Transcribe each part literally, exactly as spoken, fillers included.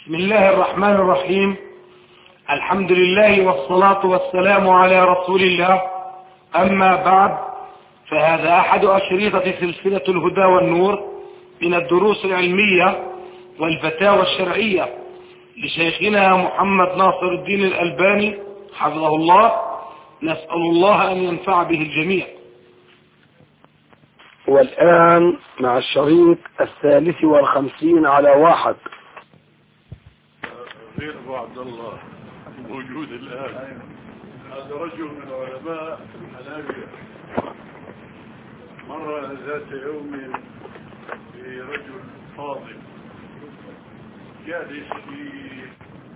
بسم الله الرحمن الرحيم. الحمد لله والصلاة والسلام على رسول الله. أما بعد، فهذا أحد أشريطة سلسلة الهدى والنور من الدروس العلمية والفتاوى الشرعية لشيخنا محمد ناصر الدين الألباني حفظه الله. نسأل الله أن ينفع به الجميع. والآن مع الشريط الثالث والخمسين على واحد. غير أبو عبد الله موجود الآن. هذا رجل من علماء الحنابلة. مر ذات يوم برجل فاضل جالس فيه،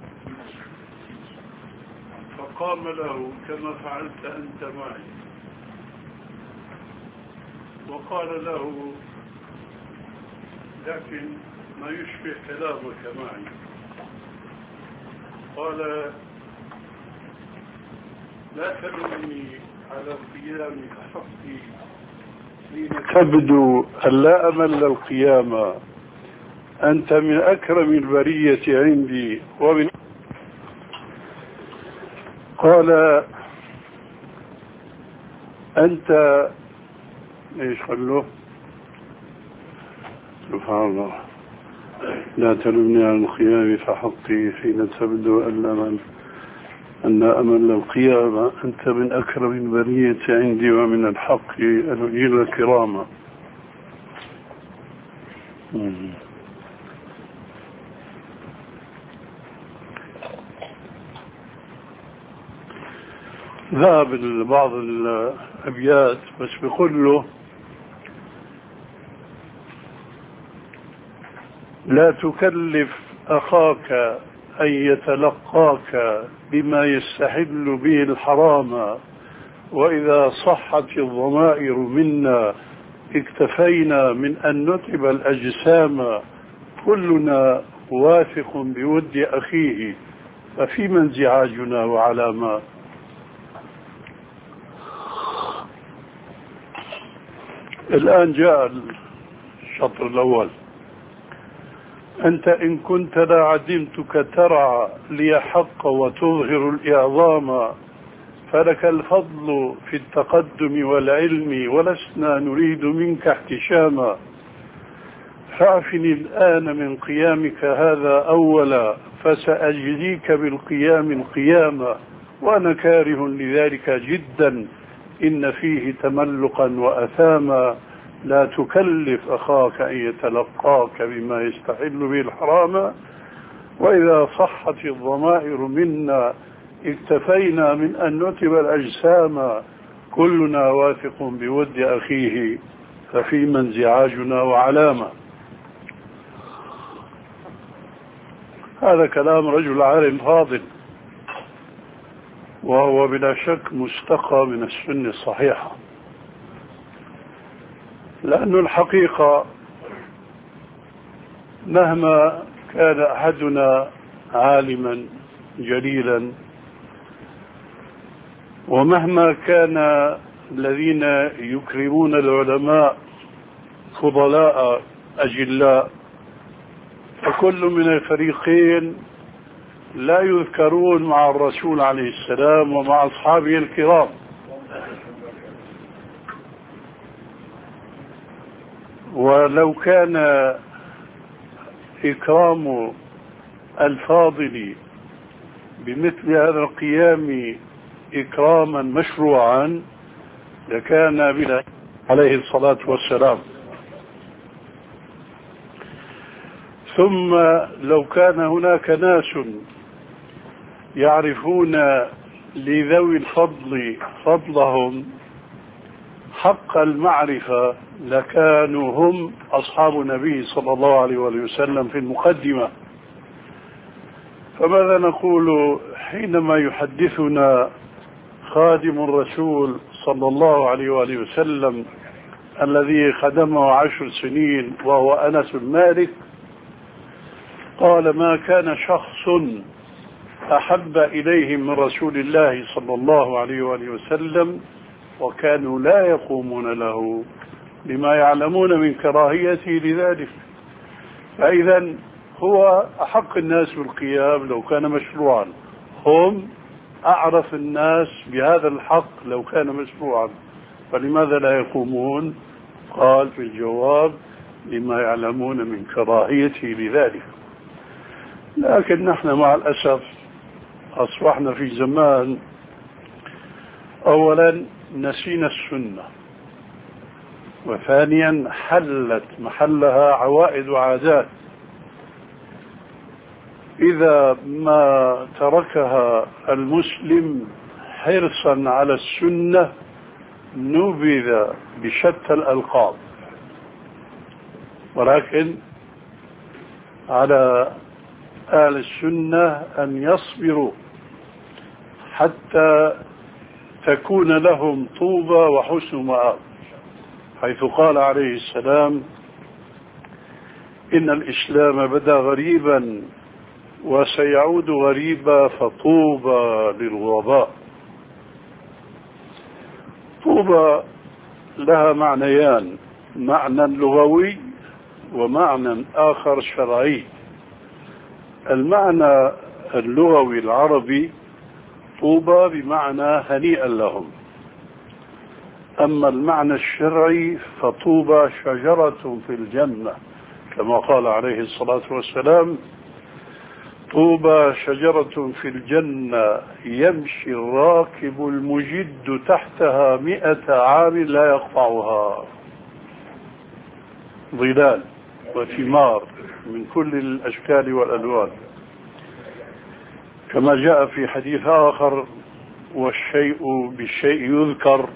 فقام له كما فعلت أنت معي، وقال له: لكن ما يشبه كلامك معي. قال: لا تلومني على القيام حقي حين تبدو أن لا أمل القيامة، أنت من أكرم البرية عندي ومن. قال: أنت ايش قال له؟ سبحان الله. لا تلمني عن القيام فحقي حين تبدو أن أمل أن أمل القيامة، أنت من أكرم البرية عندي ومن الحق الوجيل الكرامة. ذهب بعض الأبيات بس بيقول له: لا تكلف أخاك أن يتلقاك بما يستحل به الحرام، وإذا صحت الضمائر منا اكتفينا من أن نتعب الأجسام، كلنا واثق بود أخيه ففيما انزعاجنا وعلى ما. الآن جاء الشطر الأول: أنت إن كنت لا عدمتك ترعى لي حق وتظهر الإعظام، فلك الفضل في التقدم والعلم ولسنا نريد منك احتشاما، فاعفني الآن من قيامك هذا أولا، فسأجزيك بالقيام القيامة، وأنا كاره لذلك جدا إن فيه تملقا وأثاما. لا تكلف أخاك أن يتلقاك بما يستحل به الحرام، وإذا صحت الضمائر منا اكتفينا من أن نتب الأجسام، كلنا واثق بود أخيه ففيما انزعاجنا وعلامة. هذا كلام رجل عالم فاضل، وهو بلا شك مستقى من السنة الصحيحة، لأن الحقيقة مهما كان أحدنا عالما جليلا، ومهما كان الذين يكرمون العلماء فضلاء أجلاء، فكل من الفريقين لا يذكرون مع الرسول عليه السلام ومع أصحابه الكرام. ولو كان إكرام الفاضل بمثل هذا القيام إكراما مشروعا لكان بنا عليه الصلاة والسلام. ثم لو كان هناك ناس يعرفون لذوي الفضل فضلهم حق المعرفة لكانوا هم أصحاب النبي صلى الله عليه وسلم في المقدمة. فماذا نقول حينما يحدثنا خادم الرسول صلى الله عليه وآله وسلم الذي خدمه عشر سنين وهو أنس بن مالك، قال: ما كان شخص أحب إليهم من رسول الله صلى الله عليه وآله وسلم وكانوا لا يقومون له لما يعلمون من كراهيته لذلك. فإذا هو أحق الناس بالقيام لو كان مشروعا، هم أعرف الناس بهذا الحق لو كان مشروعا، فلماذا لا يقومون؟ قال في الجواب: لما يعلمون من كراهيته لذلك. لكن نحن مع الأسف أصبحنا في زمان أولا نسينا السنة، وثانيا حلت محلها عوائد وعادات، إذا ما تركها المسلم حرصا على السنة نبذ بشتى الألقاب. ولكن على أهل السنة أن يصبروا حتى تكون لهم طوبى وحسن مآب، حيث قال عليه السلام: إن الإسلام بدأ غريبا وسيعود غريبا فطوبى للغرباء. طوبى لها معنيان: معنى لغوي ومعنى آخر شرعي. المعنى اللغوي العربي طوبى بمعنى هنيئا لهم، أما المعنى الشرعي فطوبى شجرة في الجنة، كما قال عليه الصلاة والسلام: طوبى شجرة في الجنة يمشي الراكب المجد تحتها مئة عام لا يقطعها، ظلال وثمار من كل الأشكال والألوان، كما جاء في حديث آخر: والشيء بالشيء يذكر.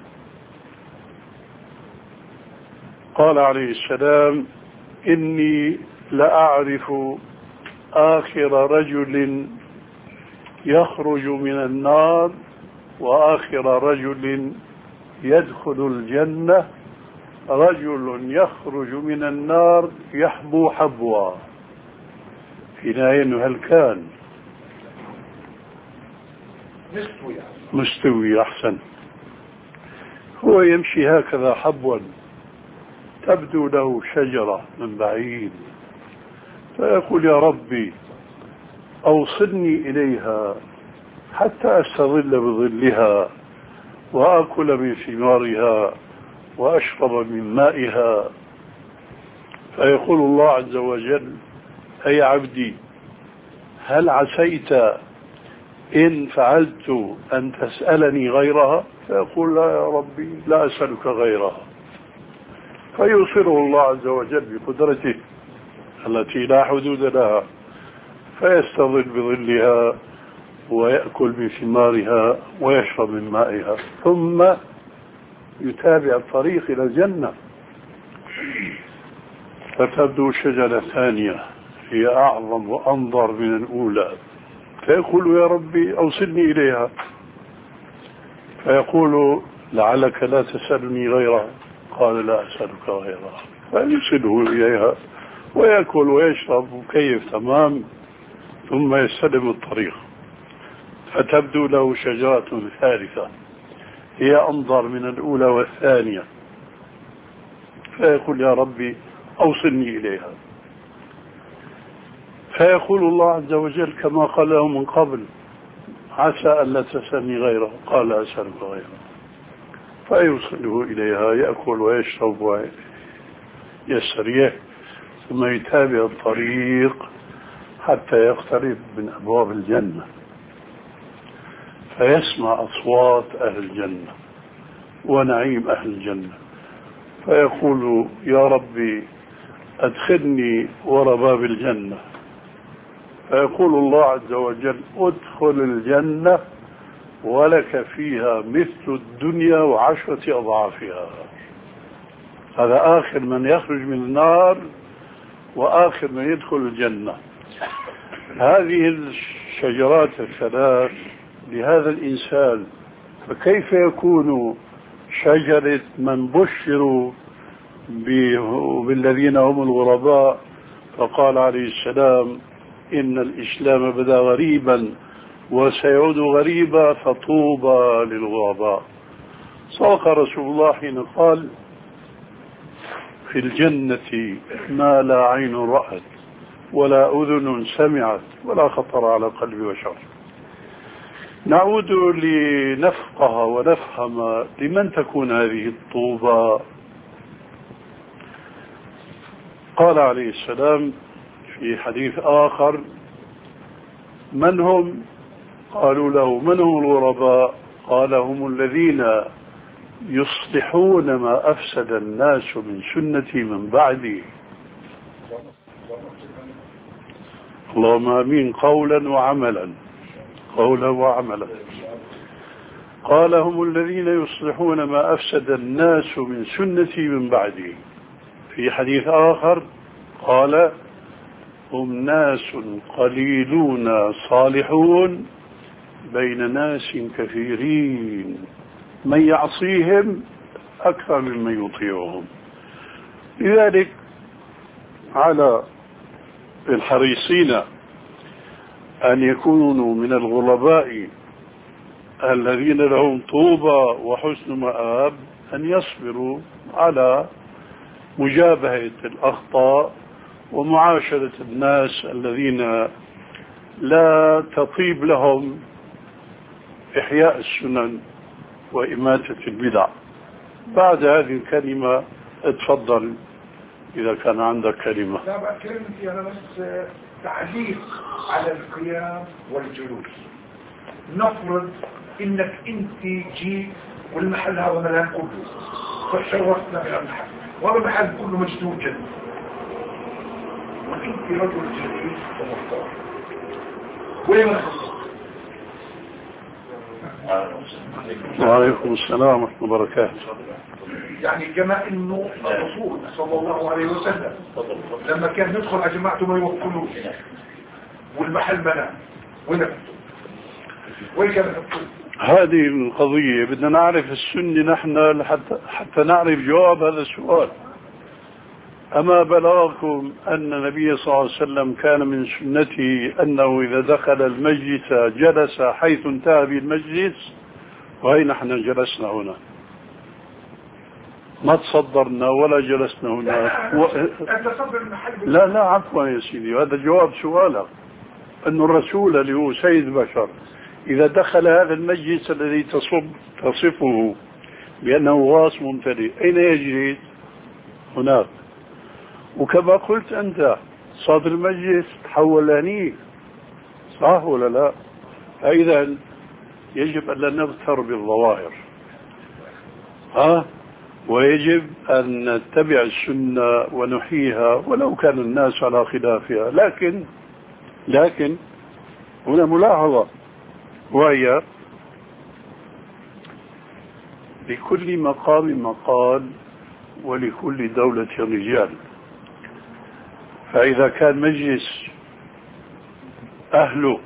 قال عليه السلام: إني لأعرف آخر رجل يخرج من النار وآخر رجل يدخل الجنة رجل يخرج من النار يحبو حبوا. حينئذ هل كان مستوي مستوي؟ أحسن. هو يمشي هكذا حبوا، تبدو له شجرة من بعيد، فيقول: يا ربي أوصلني إليها حتى أستظل بظلها وأكل من ثمارها وأشرب من مائها. فيقول الله عز وجل: أي عبدي، هل عسيت إن فعلت أن تسألني غيرها؟ فيقول: لا يا ربي، لا أسألك غيرها. فيوصله الله عز وجل بقدرته التي لا حدود لها، فيستظل بظلها ويأكل من ثمارها ويشرب من مائها، ثم يتابع الطريق إلى الجنة. فتبدو شجرة ثانية هي أعظم وأنظر من الأولى، فيقول: يا ربي أوصلني إليها. فيقول: لعلك لا تسألني غيرها. قال: لا أسألك غيرها. فيوصله إليها ويأكل ويشرب وكيف تمام، ثم يستلم الطريق. فتبدو له شجرة ثالثة هي أنظر من الأولى والثانية، فيقول: يا ربي أوصلني إليها. فيقول الله عز وجل كما قال له من قبل: عسى ألا تسألني غيره. قال: أسألك غيره. فيوصله إليها، يأكل ويشرب ويستريح، ثم يتابع الطريق حتى يقترب من أبواب الجنة، فيسمع أصوات أهل الجنة ونعيم أهل الجنة، فيقول: يا ربي أدخلني وراء باب الجنة. فيقول الله عز وجل: ادخل الجنة ولك فيها مثل الدنيا وعشرة أضعافها. هذا آخر من يخرج من النار وآخر من يدخل الجنة. هذه الشجرات الثلاث لهذا الإنسان، فكيف يكون شجرة من بشروا بالذين هم الغرباء؟ فقال عليه السلام: إن الإسلام بدأ غريبا وسيعود غريبا فطوبى للغرباء. صدق رسول الله حين قال: في الجنة ما لا عين رأت ولا أذن سمعت ولا خطر على قلب بشر. نعود لنفقه ونفهم لمن تكون هذه الطوبى. قال عليه السلام في حديث آخر: من هم؟ قالوا له: من هم الغرباء؟ قال: هم الذين يصلحون ما أفسد الناس من سنتي من بعدي. اللهم آمين. قولا وعملا، قولا وعملا. قال: هم الذين يصلحون ما أفسد الناس من سنتي من بعدي. في حديث آخر قال: هم ناس قليلون صالحون بين ناس كثيرين من يعصيهم أكثر ممن يطيعهم. لذلك على الحريصين أن يكونوا من الغرباء الذين لهم طوبى وحسن مآب أن يصبروا على مجابهة الأخطاء ومعاشرة الناس الذين لا تطيب لهم إحياء السنن وإماتة البدع. بعد هذه الكلمة اتفضل إذا كان عندك كلمة. لا بقى كلمتي أنا بس تعليق على القيام والجلوس. نفرض إنك أنت جيت والمحل هذا ملان كله فشرفنا إلى المحل وهذا المحل كله مجدود جدا وأنت رجل جديد ومختار، وين نخلص؟ وعليكم السلام ورحمة الله وبركاته. يعني كما انه الرسول صلى الله عليه وسلم لما كان ندخل على جماعته ما يوكلوش والمحل منام، وين وين كان؟ هذه القضية بدنا نعرف السنة نحن حتى, حتى نعرف جواب هذا السؤال. أما بلغكم أن النبي صلى الله عليه وسلم كان من سنته أنه إذا دخل المجلس جلس حيث انتهى بالمجلس، وهي نحن جلسنا هنا، ما تصدرنا ولا جلسنا هنا. و... لا لا عفوا يا سيدي، هذا جواب سؤالك. أن الرسول اللي هو سيد بشر إذا دخل هذا المجلس الذي تصب تصفه بأنه غاص ممتلئ، أين يجلس؟ هناك. وكما قلت أنت صدر المجلس تحول لهنيك، صح ولا لا؟ فإذا يجب أن لا نغتر بالظواهر، ها، ويجب أن نتبع السنة ونحييها ولو كان الناس على خلافها. لكن لكن هنا ملاحظة، وهي لكل مقام مقال ولكل دولة رجال. فإذا كان مجلس أهله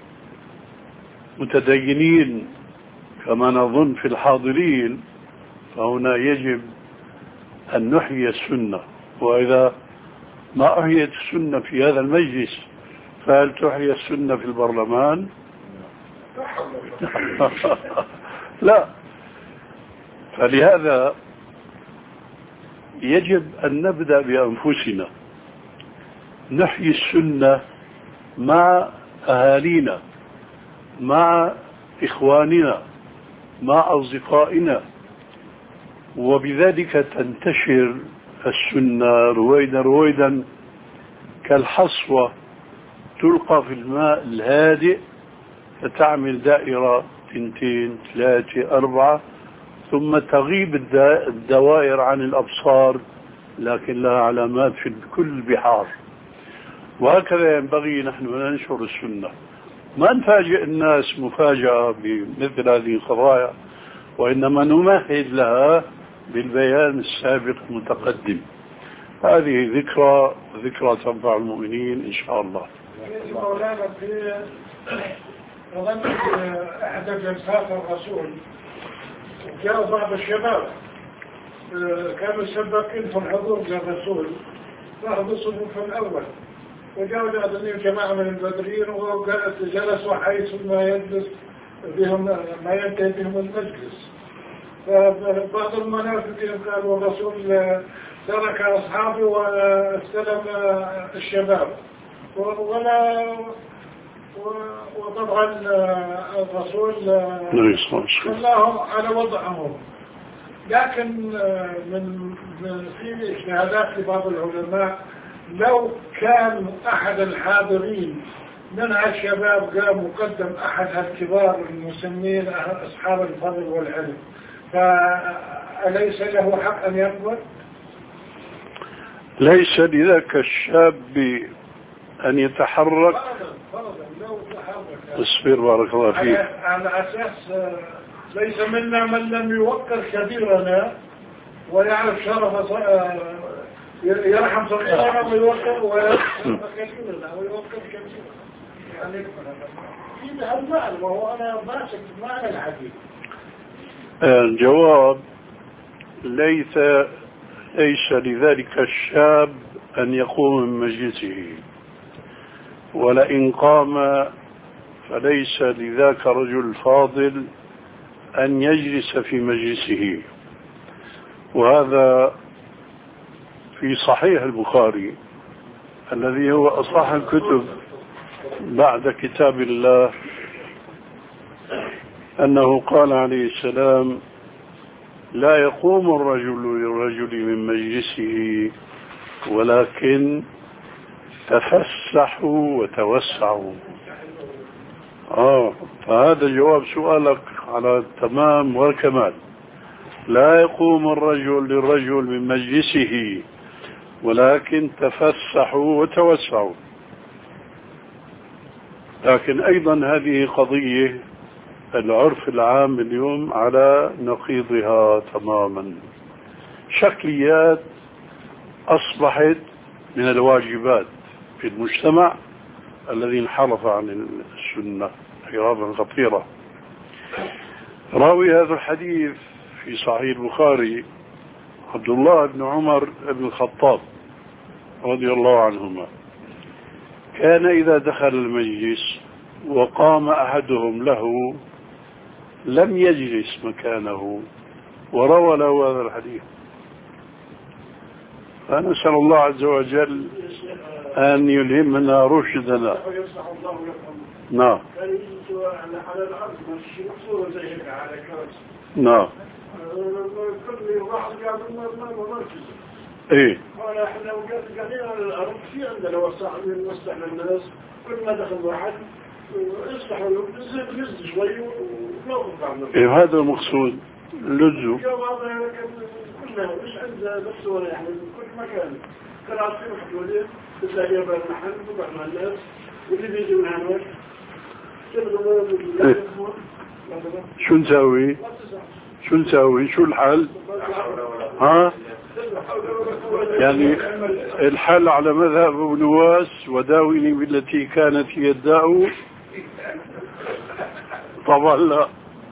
متدينين كما نظن في الحاضرين، فهنا يجب أن نحيي السنة. وإذا ما أحيت السنة في هذا المجلس فهل تحيي السنة في البرلمان؟ لا. فلهذا يجب أن نبدأ بأنفسنا، نحيي السنة مع أهالينا، مع إخواننا، مع أصدقائنا، وبذلك تنتشر السنة رويدا رويدا كالحصوة تلقى في الماء الهادئ فتعمل دائرة تنتين ثلاثة أربعة ثم تغيب الدوائر عن الأبصار لكن لها علامات في كل البحار. وهكذا ينبغي نحن ننشر السنة، ما نفاجئ الناس مفاجأة بمثل هذه القضايا، وإنما نمهد لها بالبيان السابق المتقدم. هذه ذكرى ذكرى تنفع المؤمنين إن شاء الله. مولانا في أظن أحد جلسات الرسول جاء بعض الشباب كانوا سباقين في الحضور للرسول، فأخذوا الصفوف الأول وجاءوا جاءوا جماعة من البدريين وجلسوا حيث ما يجلس بهم ما ينتهي بهم المجلس. فبعض المنافقين قالوا الرسول ترك أصحابه واستلم الشباب، ولا وطبعا الرسول كلهم على وضعهم. لكن من في اجتهادات لبعض العلماء لو كان أحد الحاضرين من الشباب قام مقدم أحد الكبار المسمين أصحاب الفضل والعلم، فأليس له حق أن يقبل؟ ليس لذاك الشاب أن يتحرك. فرضا لو تحرك. اصبر بارك الله فيك. على أساس ليس منا من لم يوقر كبيرنا ويعرف شرف يرحم صغيرنا ويوقر ويرحم كبيرنا ويوقر كبيرنا. يعني في هذا المعنى، وهو أنا ماسك معنى الحديث. الجواب ليس ليس لذلك الشاب أن يقوم من مجلسه، ولئن قام فليس لذاك الرجل الفاضل أن يجلس في مجلسه. وهذا في صحيح البخاري الذي هو أصح الكتب بعد كتاب الله، أنه قال عليه السلام: لا يقوم الرجل للرجل من مجلسه ولكن تفسحوا وتوسعوا. آه فهذا جواب سؤالك على التمام والكمال. لا يقوم الرجل للرجل من مجلسه ولكن تفسحوا وتوسعوا. لكن أيضا هذه قضية العرف العام اليوم على نقيضها تماما. شكليات أصبحت من الواجبات في المجتمع الذي انحرف عن السنة انحرافا خطيرا. راوي هذا الحديث في صحيح البخاري عبد الله بن عمر بن الخطاب رضي الله عنهما، كان إذا دخل المجلس وقام أحدهم له لم يجلس مكانه، وروى له هذا الحديث. فنسأل الله عز وجل أن يلهمنا رشدنا. نعم نعم ايه وانا احنا قاعدين على الارض، في عندنا وسع نوسع للناس، كل ما دخل واحد يصلحوا له نزل شوي ونوقف بعضنا. ايه هذا المقصود اللزو. كلنا مش عندنا بس ولا يعني كل مكان كان عارفين حدودين تلاقي بين المحل وبعض الناس واللي بيجي من هناك إيه. شو نسوي؟ شو نسوي؟ شو الحل؟ ها؟ يعني الحل على مذهب ابن نواس: وداوني بالتي كانت هي الداء. طبعا لا.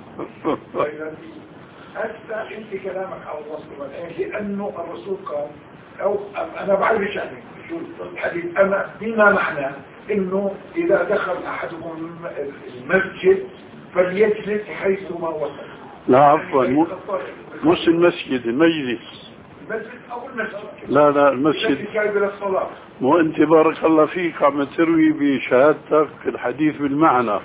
هسه انت كلامك على الوصف والآية، لانه الرسول قال، او انا بعرف يعني شو الحديث، انا بما معناه انه اذا دخل احدكم المسجد فليجلس حيثما وصل. لا عفوا، مش المسجد، المجلس. المسجد او المسجد؟ لا لا المسجد. مو انت بارك الله فيك عم تروي بشهادتك الحديث بالمعنى.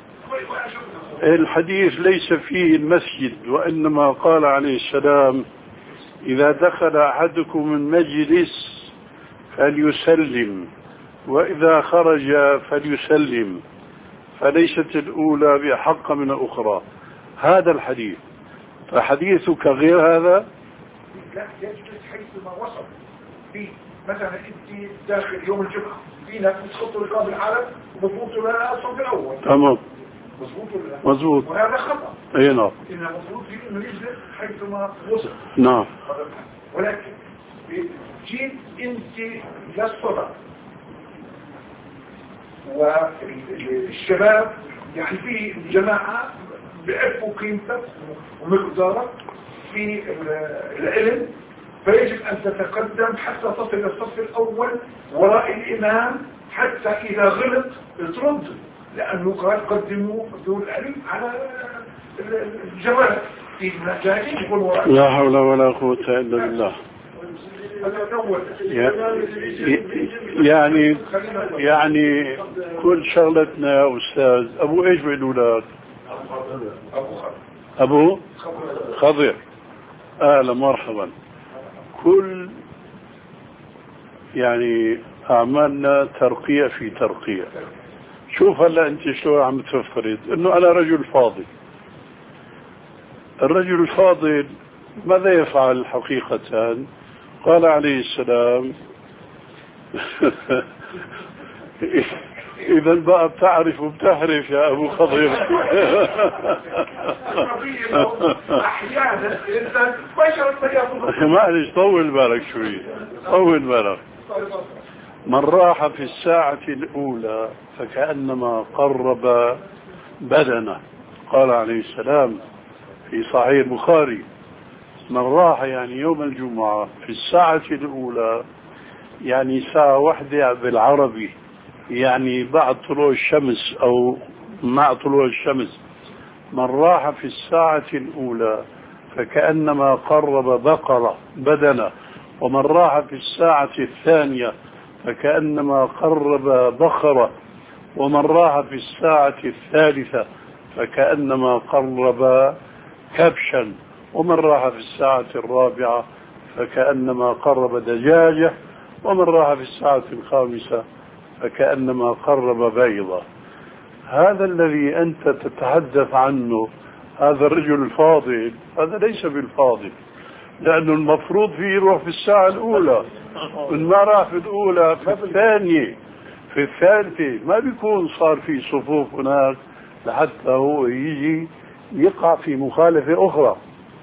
الحديث ليس فيه المسجد، وإنما قال عليه السلام: إذا دخل أحدكم من مجلس فليسلم، وإذا خرج فليسلم، فليست الأولى بأحق من الأخرى. هذا الحديث. فحديثك غير هذا. لا، يجلس حيثما وصل. في مثلا انت داخل يوم الجمعة، في ناس بتخطوا رقاب العالم وبتفوتوا لها أصلا في الأول. تمام. مظبوط ولا مظبوط. وهذا خطأ. اي نعم. إن المفروض فيه إنه يجلس حيثما وصل. نعم. ولكن جيت انت للصلاة والشباب، يعني في الجماعة بيعرفوا قيمتك ومقدارك في العلم، فيجب أن تتقدم حتى تصل للصف الأول وراء الإمام، حتى إذا غلط ترد، لأنه قال قدموا ذو العلم على الجواب في المجالين يقول وراء. لا حول ولا قوة إلا بالله. يعني يعني كل شغلتنا يا أستاذ أبو إيش بيقولوا لك؟ أبو خضر. أهلا مرحبا. كل يعني أعمالنا ترقية في ترقية. شوف هلا أنت شلون عم تفرض إنه أنا رجل فاضل. الرجل الفاضل ماذا يفعل حقيقة؟ قال عليه السلام إذا بقى بتعرف وبتحرف يا أبو خضر. معلش طول بالك شوي، طول بالك. من راح في الساعة الأولى فكأنما قرب بدنه. قال عليه السلام في صحيح البخاري من راح يعني يوم الجمعة في الساعة الأولى، يعني ساعة واحدة بالعربي، يعني بعد طلوع الشمس أو مع طلوع الشمس. من راح في الساعة الأولى فكأنما قرب بقرة بدنه، ومن راح في الساعة الثانية فكأنما قرب بقرة، ومن راح في الساعة الثالثة فكأنما قرب كبشا، ومن راح في الساعة الرابعة فكأنما قرب دجاجة، ومن راح في الساعة الخامسة فكأنما قرب بيضة. هذا الذي أنت تتحدث عنه هذا الرجل الفاضل، هذا ليس بالفاضل، لأنه المفروض فيه يروح في الساعة الأولى، وإن ما راح في الأولى في الثانية في الثالثة ما بيكون صار في صفوف هناك لحتى هو يجي يقع في مخالفة أخرى.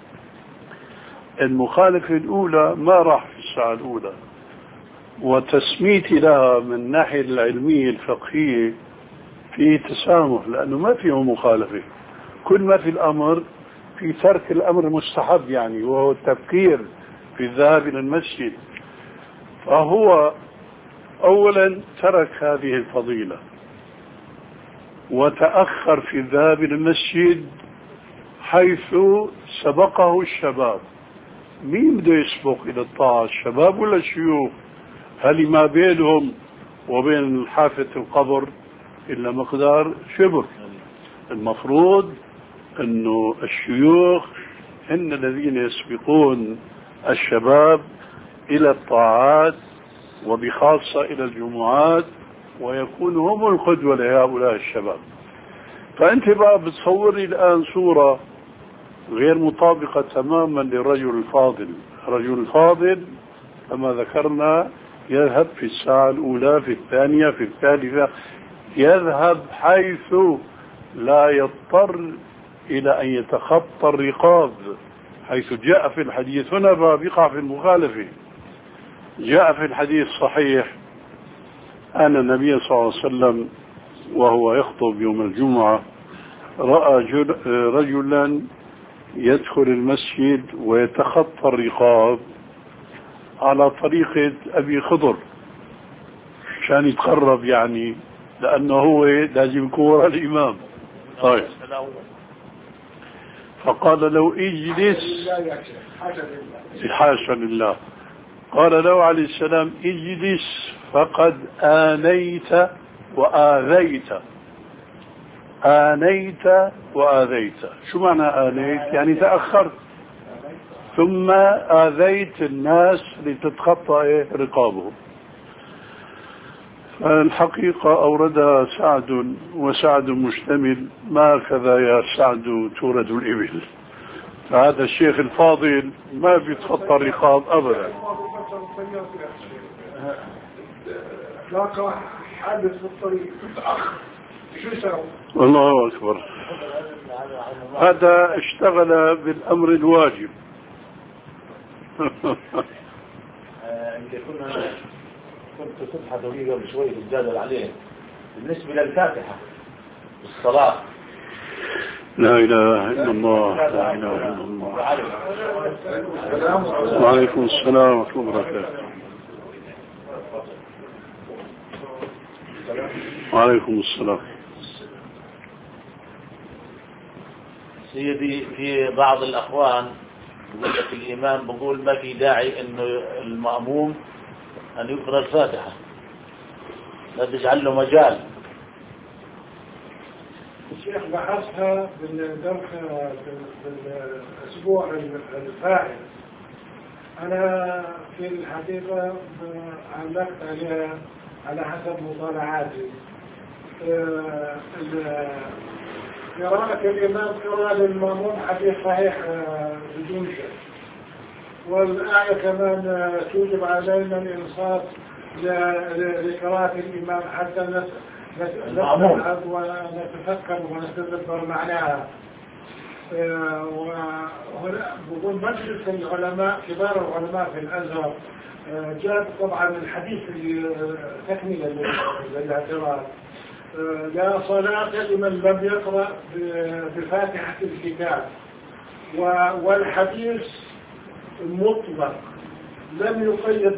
المخالفة الأولى ما راح في الساعة الأولى، وتسميتي لها من الناحية العلمية الفقهية في تسامح، لأنه ما فيه مخالفة. كل ما في الأمر في ترك الأمر مستحب، يعني وهو التبكير في الذهاب إلى المسجد. فهو أولا ترك هذه الفضيلة وتأخر في الذهاب إلى المسجد حيث سبقه الشباب. مين بده يسبق إلى الطاعة، الشباب ولا الشيوخ؟ هل ما بينهم وبين حافة القبر إلا مقدار شبر؟ المفروض أنه الشيوخ هم الذين يسبقون الشباب إلى الطاعات وبخاصة إلى الجمعات، ويكونوا هم القدوة لهؤلاء الشباب. فأنت بقى بتصوري الآن صورة غير مطابقة تماما للرجل الفاضل. الرجل الفاضل كما ذكرنا يذهب في الساعة الأولى، في الثانية، في الثالثة، يذهب حيث لا يضطر إلى أن يتخطى الرقاب، حيث جاء في الحديث. هنا بيقع في المخالفة. جاء في الحديث صحيح أن النبي صلى الله عليه وسلم وهو يخطب يوم الجمعة رأى رجلا يدخل المسجد ويتخطى الرقاب على طريقة أبي خضر عشان يتقرب، يعني لأنه هو لازم يكون وراء الإمام. طيب فقال له اجلس، حاشا لله، قال له عليه السلام اجلس فقد آنيت وآذيت. آنيت وآذيت، شو معنى آنيت؟ يعني تأخرت، ثم آذيت الناس لتتخطى رقابهم. الحقيقة أوردها سعد، وسعد مشتمل، ما كذا يا سعد تورد الإبل. فهذا الشيخ الفاضل ما بيتخطى الرقاب أبدا. لاقى حادث في الطريق متأخر، شو يسوي؟ الله أكبر. هذا اشتغل بالأمر الواجب. كنت تبحث فيه قبل شوي بالجدل عليه بالنسبة للفاتحة الصلاة. لا إله إلا الله، لا إله إلا الله. وعليكم السلام ورحمة الله وبركاته. وعليكم السلام. سيدي في بعض الأخوان يقول لك الإمام بقول ما في داعي إنه المأموم أن يقرأ الفاتحة، لا تجعل له مجال. الشيخ بحثها بالدرس في الأسبوع الفائت. أنا في الحقيقة علقت عليها على حسب مطالعاتي. قراءة الإمام قراءة للمأموم حديث صحيح بدون شك، والآية كمان توجب علينا الإنصات لقراءة الإمام حتى نتعب ونتفكر ونتدبر معناها. وهنا بقول مجلس العلماء كبار العلماء في الأزهر جاب طبعا الحديث تكملة للاعتراض: لا صلاة لمن لم يقرأ بفاتحة الكتاب. والحديث مطلق لم يقيد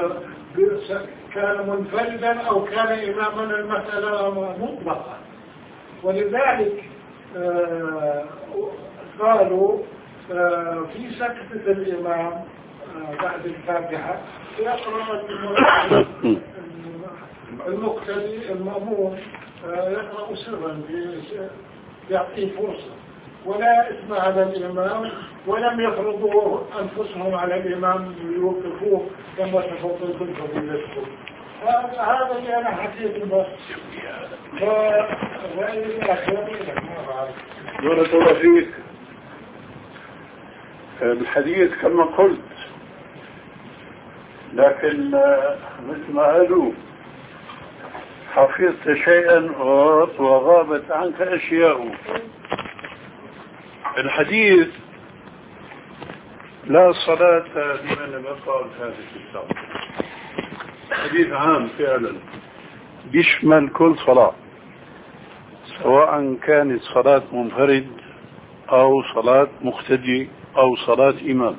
كان منفردا أو كان إماما، المسألة مطلقة. ولذلك قالوا في سكتة الإمام بعد الفاتحة يقرأ المقتدي المأموم يقرأ سرا يعطيه فرصة، ولا إثم على الإمام، ولم يفرضوا أنفسهم على الإمام ليوقفوه كما تفضلتم فضيلتكم. هذا اللي أنا حكيته بس. فرأيي الأخير ما بعرف. بارك الله فيك. الحديث كما قلت، لكن مثل ما قالوا حفظت شيئا وغابت عنك أشياء. الحديث لا صلاة لمن لم يقرأ هذا الكتاب حديث عام فعلا بيشمل كل صلاة، سواء كانت صلاة منفرد أو صلاة مقتدي أو صلاة إمام،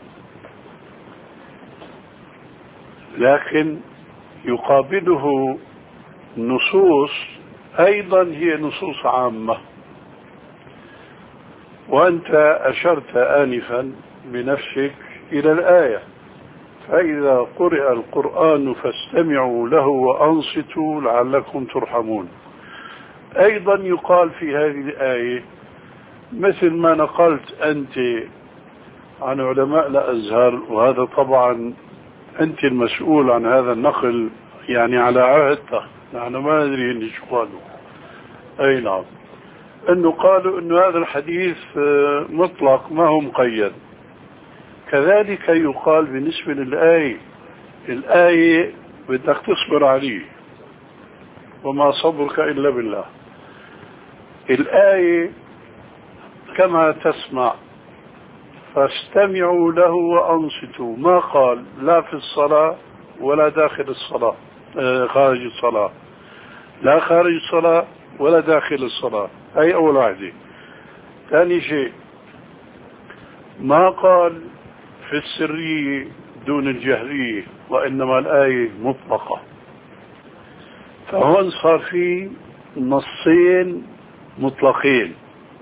لكن يقابله نصوص أيضا هي نصوص عامة. وأنت أشرت آنفا بنفسك إلى الآية: فإذا قرئ القرآن فاستمعوا له وأنصتوا لعلكم ترحمون. أيضا يقال في هذه الآية مثل ما نقلت أنت عن علماء الأزهر، وهذا طبعا أنت المسؤول عن هذا النقل، يعني على عهدته، نحن ما ندري إن شو قالوا. أي نعم، أنه قالوا أن هذا الحديث مطلق ما هو مقيد. كذلك يقال بالنسبة للآية، الآية بدك تصبر عليه وما صبرك إلا بالله. الآية كما تسمع فاستمعوا له وأنصتوا، ما قال لا في الصلاة ولا داخل الصلاة، خارج الصلاة، لا خارج الصلاة ولا داخل الصلاة. أي أول واحدة. ثاني شيء ما قال في السرية دون الجهرية، وإنما الآية مطلقة. فهون صار في نصين مطلقين،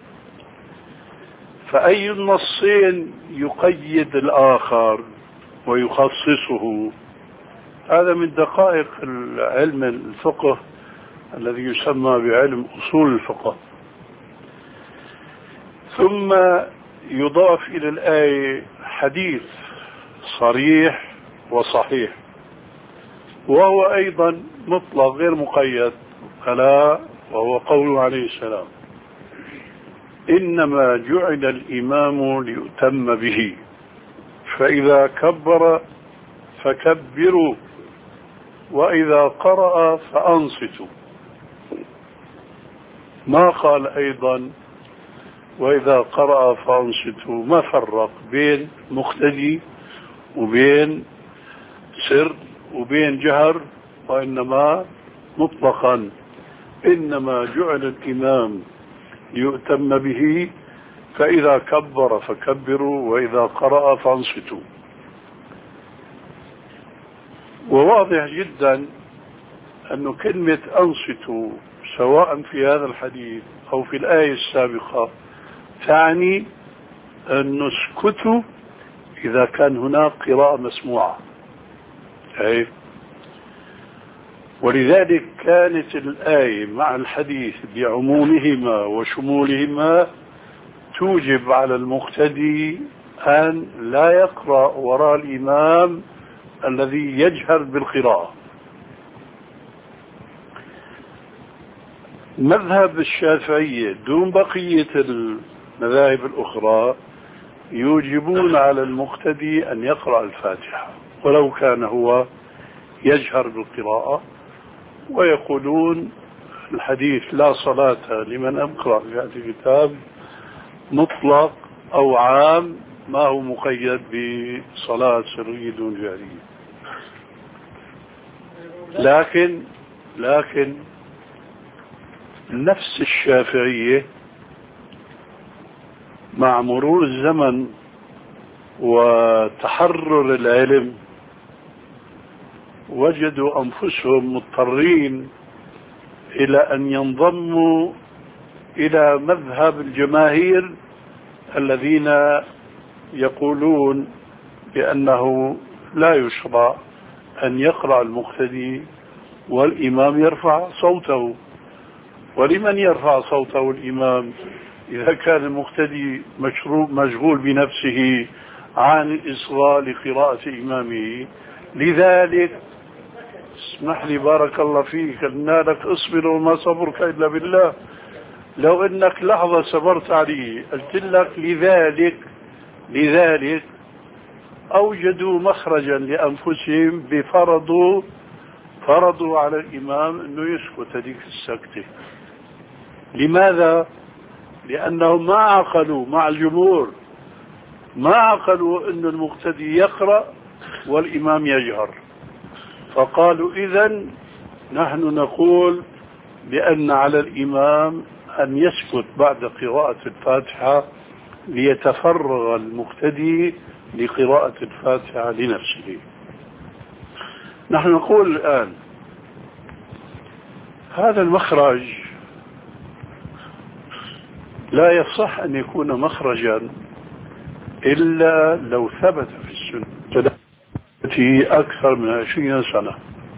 فأي النصين يقيد الآخر ويخصصه؟ هذا من دقائق علم الفقه الذي يسمى بعلم أصول الفقه. ثم يضاف إلى الآية حديث صريح وصحيح، وهو أيضا مطلق غير مقيد، ألا وهو قوله عليه السلام: إنما جعل الإمام ليؤتم به، فإذا كبر فكبروا، وإذا قرأ فأنصتوا. ما قال أيضا وإذا قرأ فأنصتوا، ما فرق بين مقتدي وبين سر وبين جهر، وإنما مطلقا إنما جعل الإمام ليؤتم به، فإذا كبر فكبروا وإذا قرأ فانصتوا. وواضح جدا أن كلمة أنصتوا سواء في هذا الحديث أو في الآية السابقة تعني أن اسكتوا إذا كان هناك قراءة مسموعة. أي ولذلك كانت الآية مع الحديث بعمومهما وشمولهما توجب على المقتدي أن لا يقرأ وراء الإمام الذي يجهر بالقراءة. مذهب الشافعية دون بقية المذاهب الأخرى يوجبون على المقتدي أن يقرأ الفاتحة ولو كان هو يجهر بالقراءة، ويقولون الحديث لا صلاة لمن أقرأ في هذا الكتاب مطلق أو عام، ما هو مقيد بصلاة سرية دون جهرية. لكن لكن نفس الشافعية مع مرور الزمن وتحرر العلم وجدوا أنفسهم مضطرين إلى أن ينضموا إلى مذهب الجماهير الذين يقولون بأنه لا يشرع أن يقرأ المقتدي والإمام يرفع صوته. ولمن يرفع صوته الإمام إذا كان المقتدي مشغول بنفسه عن الإصغاء لقراءة إمامه؟ لذلك اسمح لي بارك الله فيك، قلنا لك اصبر وما صبرك إلا بالله. لو انك لحظة صبرت عليه قلت لك لذلك لذلك اوجدوا مخرجا لانفسهم بفرضوا فرضوا على الامام انه يسكت هذيك السكتة. لماذا؟ لانهم ما عقلوا مع الجمهور، ما عقلوا ان المقتدي يقرأ والامام يجهر، فقالوا اذن نحن نقول بأن على الإمام أن يسكت بعد قراءة الفاتحة ليتفرغ المقتدي لقراءة الفاتحة لنفسه. نحن نقول الآن هذا المخرج لا يصح أن يكون مخرجا إلا لو ثبت في السنة في أكثر من عشرين سنة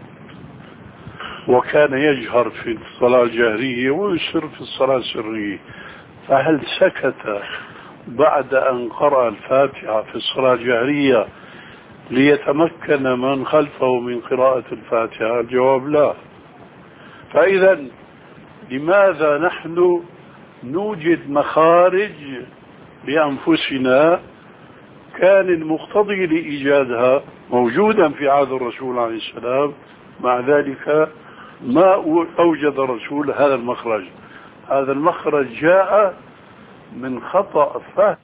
وكان يجهر في الصلاة الجهرية ويسر في الصلاة السرية، فهل سكت بعد أن قرأ الفاتحة في الصلاة الجهرية ليتمكن من خلفه من قراءة الفاتحة؟ الجواب لا. فإذا لماذا نحن نوجد مخارج بأنفسنا كان المقتضي لإيجادها موجودا في عهد الرسول عليه السلام، مع ذلك ما أوجد الرسول هذا المخرج؟ هذا المخرج جاء من خطأ فهم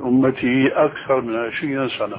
أمته أكثر من عشرين سنة،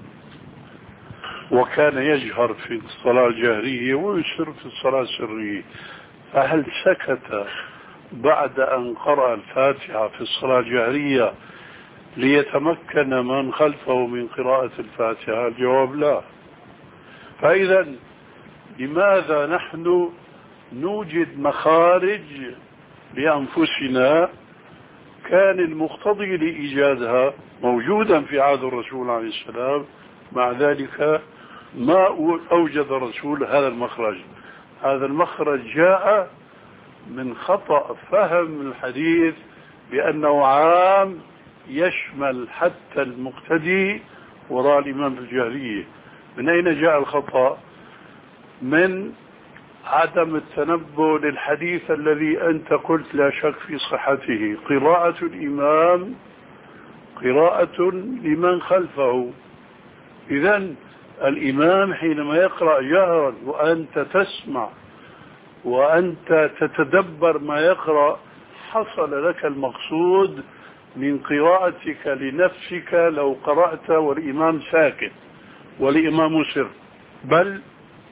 وكان يجهر في الصلاة الجهرية ويسر في الصلاة السرية، فهل سكت بعد أن قرأ الفاتحة في الصلاة الجهرية ليتمكن من خلفه من قراءة الفاتحة؟ الجواب لا. فإذا لماذا نحن نوجد مخارج لأنفسنا كان المقتضي لإيجادها موجودا في عهد الرسول عليه السلام، مع ذلك ما أوجد الرسول هذا المخرج؟ هذا المخرج جاء من خطأ فهم الحديث بأنه عام يشمل حتى المقتدي وراء الإمام في الجهرية. من أين جاء الخطأ؟ من عدم التنبؤ للحديث الذي أنت قلت لا شك في صحته: قراءة الإمام قراءة لمن خلفه. إذن الإمام حينما يقرأ جهرا وأنت تسمع وأنت تتدبر ما يقرأ، حصل لك المقصود من قراءتك لنفسك لو قرأت والإمام ساكت والإمام سر. بل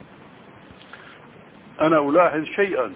أنا ألاحظ شيئا: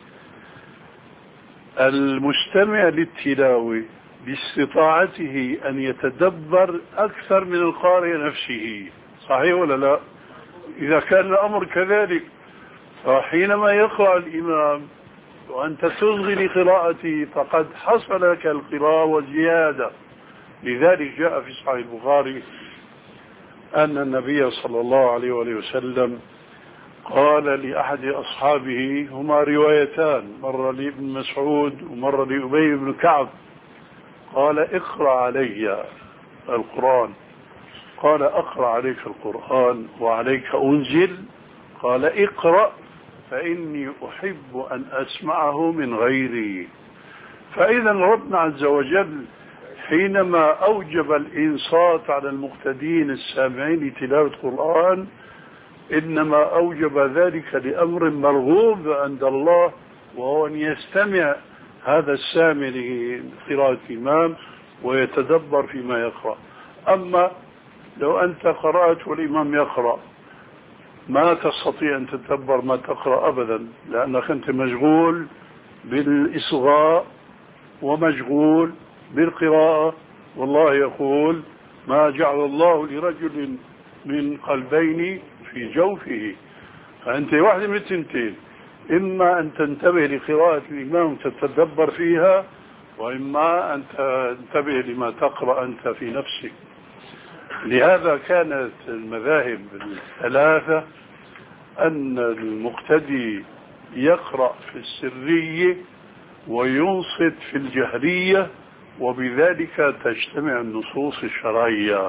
المستمع للتلاوة باستطاعته أن يتدبر أكثر من القارئ نفسه، صحيح ولا لا؟ إذا كان الأمر كذلك، فحينما يقرأ الإمام وأنت تصغي لقراءته فقد حصل لك القراءة والزيادة. لذلك جاء في صحيح البخاري أن النبي صلى الله عليه وآله وسلم قال لأحد أصحابه، هما روايتان، مرة لابن مسعود ومرة لأبي بن كعب، قال: اقرأ علي القرآن. قال: أقرأ عليك القرآن وعليك أنزل؟ قال: اقرأ فإني أحب أن أسمعه من غيري. فإذا ربنا عز وجل حينما أوجب الإنصات على المقتدين السامعين لتلاوة القرآن إنما أوجب ذلك لأمر مرغوب عند الله، وهو أن يستمع هذا السامع لقراءة الإمام ويتدبر فيما يقرأ. أما لو أنت قرأت والإمام يقرأ ما تستطيع أن تتدبر ما تقرأ أبدا، لأنك أنت مشغول بالإصغاء ومشغول بالقراءة. والله يقول: ما جعل الله لرجل من قلبين في جوفه. فأنت واحد من التنتين: إما أن تنتبه لقراءة الإمام تتدبر فيها، وإما أن تنتبه لما تقرأ أنت في نفسك. لهذا كانت المذاهب الثلاثة أن المقتدي يقرأ في السرية وينصت في الجهرية، وبذلك تجتمع النصوص الشرعية.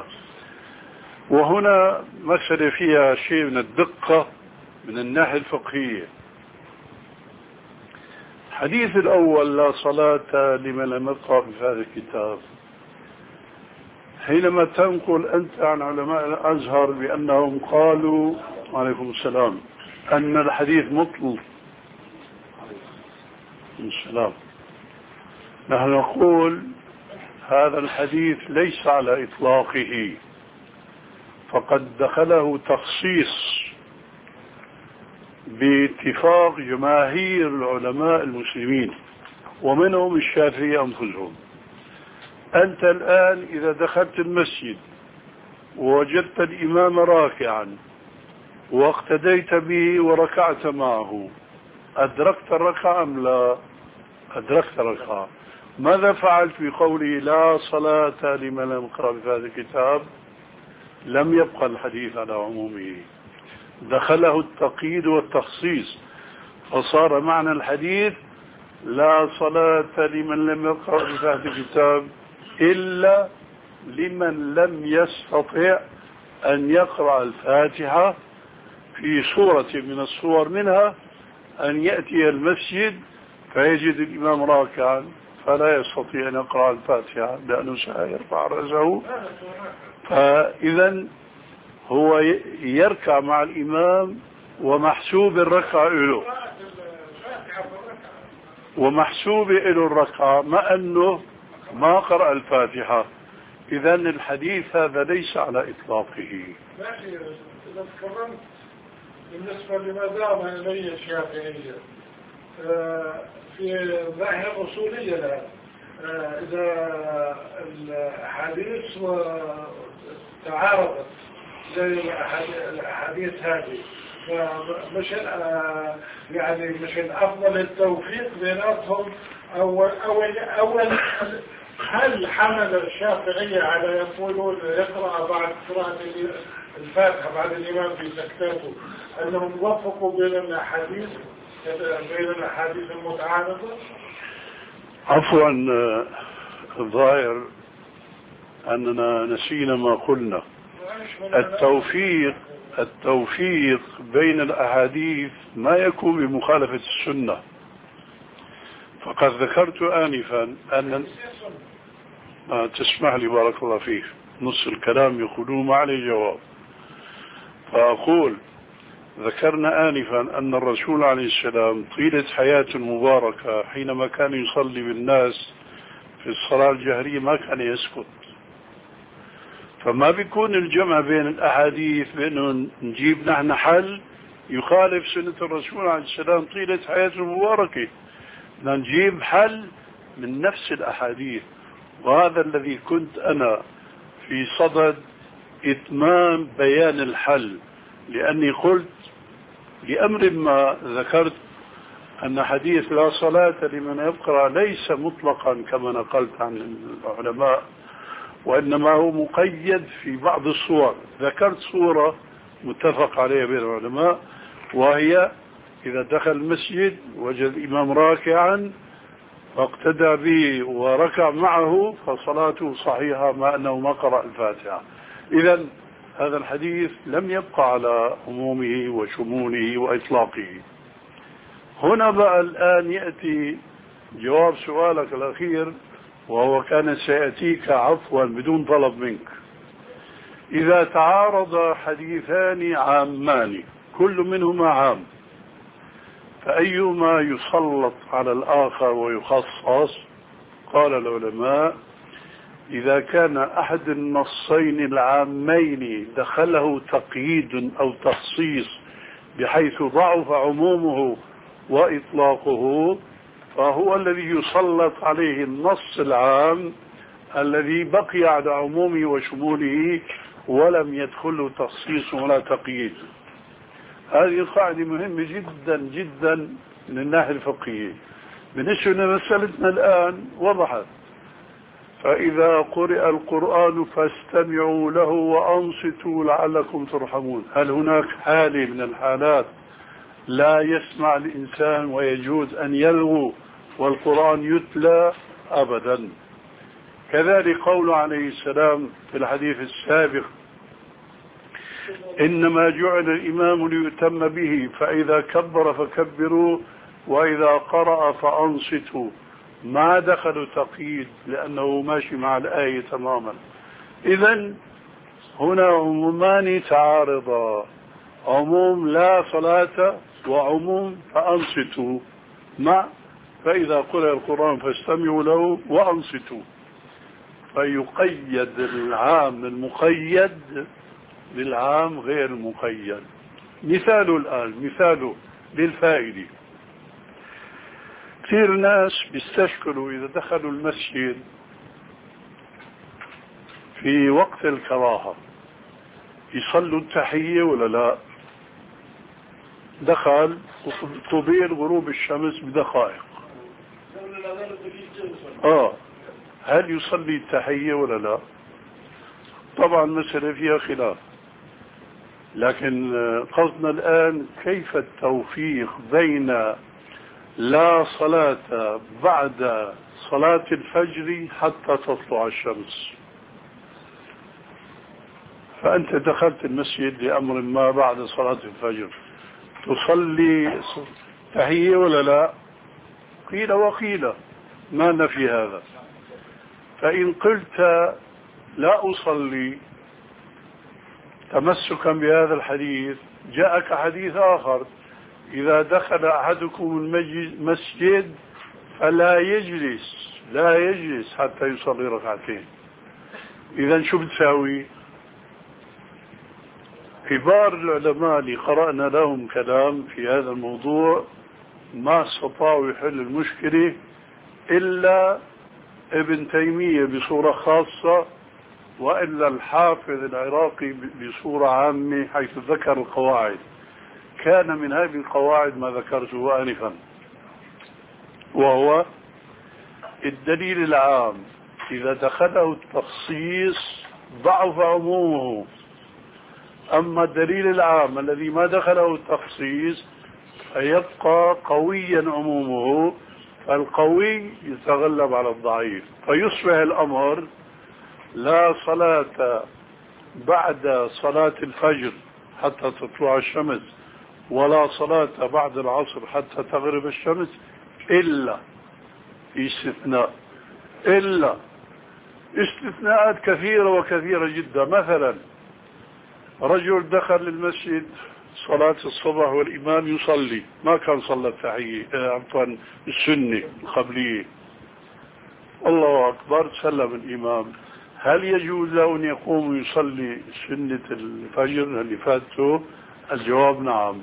وهنا مسألة فيها شيء من الدقة من الناحية الفقهية. الحديث الأول: لا صلاة لمن لم يقرأ بهذا الكتاب، حينما تنقل أنت عن علماء الأزهر بأنهم قالوا عليكم السلام أن الحديث مطلق، السلام، نحن نقول هذا الحديث ليس على إطلاقه، فقد دخله تخصيص باتفاق جماهير العلماء المسلمين ومنهم الشافعي أنفسهم. أنت الآن إذا دخلت المسجد ووجدت الإمام راكعا واقتديت به وركعت معه، أدركت الركعة أم لا؟ أدركت الركعة. ماذا فعلت في قوله لا صلاة لمن لم يقرأ بهذا الكتاب؟ لم يبقى الحديث على عمومه، دخله التقييد والتخصيص، فصار معنى الحديث لا صلاة لمن لم يقرأ بهذا الكتاب إلا لمن لم يستطع أن يقرأ الفاتحة في صورة من الصور، منها أن يأتي المسجد فيجد الإمام راكعا فلا يستطيع أن يقرأ الفاتحة لأنه سيرفع رأسه، فإذا هو يركع مع الإمام ومحسوب الركعة له ومحسوب له الركعة، ما أنه ما قرأ الفاتحة. إذا الحديث هذا ليس على إطلاقه. ماشي، إذا تكرمت بالنسبة لما دام إليه الشافعية في ظاهر أصولية لها، إذا الأحاديث تعارضت زي الأحاديث هذه، فمش يعني مش الأفضل التوفيق بيناتهم؟ أو أول أول هل حمل الشافعية على يقولون يقرأ بعد قراءة الفاتحة بعد الإمام في سكتاته أنهم وفقوا بين الأحاديث بين الأحاديث المتعارضة؟ عفوا، الظاهر أننا نسينا ما قلنا. التوفيق التوفيق بين الأحاديث ما يكون بمخالفة السنة. فقد ذكرت آنفا أن آه تسمح لي بارك الله فيك، نص الكلام يقولون ما عليه جواب. فأقول ذكرنا آنفا أن الرسول عليه السلام طيلة حياته المباركة حينما كان يصلي بالناس في الصلاة الجهرية ما كان يسكت. فما بيكون الجمع بين الأحاديث بأنه نجيب نحن حل يخالف سنة الرسول عليه السلام طيلة حياته المباركة، نجيب حل من نفس الأحاديث. وهذا الذي كنت أنا في صدد إتمام بيان الحل، لأني قلت لأمر ما ذكرت أن حديث لا صلاة لمن يقرأ ليس مطلقا كما نقلت عن العلماء، وإنما هو مقيد في بعض الصور. ذكرت صورة متفق عليها بين العلماء، وهي إذا دخل المسجد وجد الإمام راكعا فاقتدى به وركع معه فصلاته صحيحة مع أنه ما قرأ الفاتحة. إذن هذا الحديث لم يبقى على عمومه وشموله وإطلاقه. هنا بقى الآن يأتي جواب سؤالك الأخير، وهو كان سيأتيك عفوا بدون طلب منك. إذا تعارض حديثان عامان كل منهما عام، فأيهما يسلط على الآخر ويخصص؟ قال العلماء إذا كان أحد النصين العامين دخله تقييد أو تخصيص بحيث ضعف عمومه وإطلاقه، فهو الذي يسلط عليه النص العام الذي بقي على عمومه وشموله ولم يدخله تخصيص ولا تقييد. هذه قاعدة مهمة جدا جدا من الناحية الفقهية. بالنسبة لمسألتنا الآن وضحت، فإذا قرئ القرآن فاستمعوا له وأنصتوا لعلكم ترحمون. هل هناك حالة من الحالات لا يسمع الإنسان ويجوز أن يلغو والقرآن يتلى؟ أبدا. كذلك قول عليه السلام في الحديث السابق إنما جعل الإمام ليتم به فإذا كبر فكبروا وإذا قرأ فأنصتوا، ما دخلوا تقييد لأنه ماشي مع الآية تماما. إذن هنا عمومان تعارضا، عموم لا صلاة وعموم فأنصتوا، مع فإذا قرأ القرآن فاستمعوا له وأنصتوا، فيقيد العام المقيد للعام غير المقيد. مثال الآن مثال للفائدة، كثير ناس بيستشكلوا إذا دخلوا المسجد في وقت الكراهة يصلوا التحية ولا لا؟ دخل قبيل غروب الشمس بدقائق، آه هل يصلي التحية ولا لا؟ طبعا المسألة فيها خلاف، لكن قصدنا الآن كيف التوفيق بين لا صلاة بعد صلاة الفجر حتى تطلع الشمس. فأنت دخلت المسجد لأمر ما بعد صلاة الفجر، تصلي تحية ولا لا؟ قيل وقيل، ما نفي هذا. فإن قلت لا أصلي تمسكا بهذا الحديث، جاءك حديث آخر إذا دخل أحدكم المسجد فلا يجلس لا يجلس حتى يصلي ركعتين. إذا شو بتساوي؟ كبار العلماء اللي قرأنا لهم كلام في هذا الموضوع ما استطاعوا يحل المشكلة إلا ابن تيمية بصورة خاصة، وإلا الحافظ العراقي بصورة عامة حيث ذكر القواعد. كان من هذه القواعد ما ذكرته آنفا، وهو الدليل العام إذا دخله التخصيص ضعف عمومه، أما الدليل العام الذي ما دخله التخصيص فيبقى قويا عمومه، فالقوي يتغلب على الضعيف، فيصبح الأمر لا صلاة بعد صلاة الفجر حتى تطلع الشمس، ولا صلاة بعد العصر حتى تغرب الشمس، إلا في استثناء، إلا استثناءات كثيرة وكثيرة جدا. مثلا رجل دخل المسجد صلاة الصبح والإمام يصلي، ما كان صلى التحية عفوا السنة القبلية، الله أكبر سلم الإمام، هل يجوز له أن يقوم يصلي سنة الفجر اللي فاتته؟ الجواب نعم.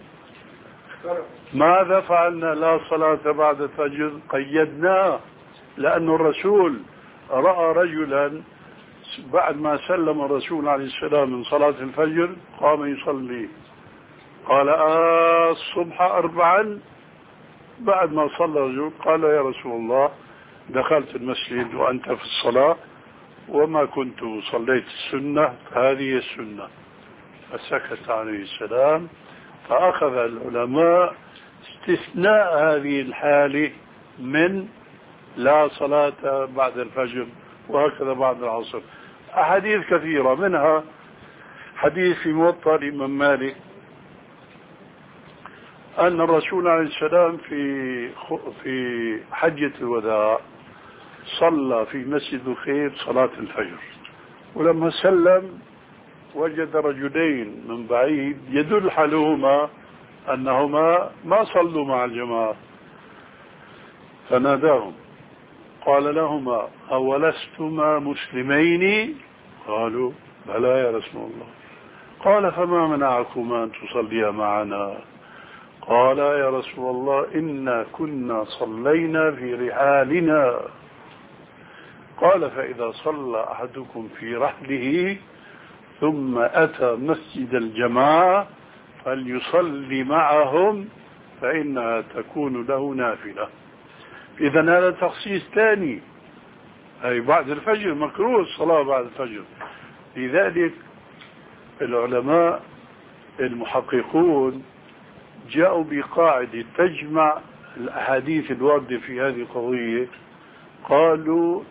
ماذا فعلنا؟ لا صلاة بعد الفجر، قيدناه، لأن الرسول رأى رجلا بعد ما سلم الرسول عليه السلام من صلاة الفجر قام يصلي، قال آه الصبح أربعا. بعد ما صلى الرجل قال يا رسول الله دخلت المسجد وأنت في الصلاة وما كنت صليت السنة، فهذه السنة. فسكت عليه السلام، فأخذ العلماء استثناء هذه الحالة من لا صلاة بعد الفجر، وهكذا بعد العصر. أحاديث كثيرة، منها حديث في موطأ الإمام مالك أن الرسول عليه السلام في في حجة الوداع صلى في مسجد الخير صلاة الفجر، ولما سلم وجد رجلين من بعيد يدل حالهما أنهما ما صلوا مع الجماعة، فناداهم قال لهما أولستما مسلمين؟ قالوا بلى يا رسول الله. قال فما منعكما أن تصليا معنا؟ قال يا رسول الله إنا كنا صلينا في رحالنا. قال فإذا صلى أحدكم في رحله ثم أتى مسجد الجماعة فليصلي معهم فإنها تكون له نافلة. إذن هذا تخصيص ثاني، أي بعد الفجر مكروه الصلاة بعد الفجر. لذلك العلماء المحققون جاءوا بقاعدة تجمع الأحاديث الواردة في هذه القضية. قالوا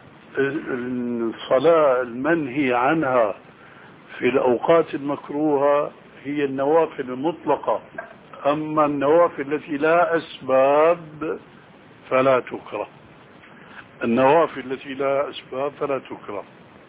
الصلاة المنهي عنها في الأوقات المكروهة هي النوافل المطلقة، أما النوافل التي لا أسباب فلا تكره. النوافل التي لا أسباب فلا تكره.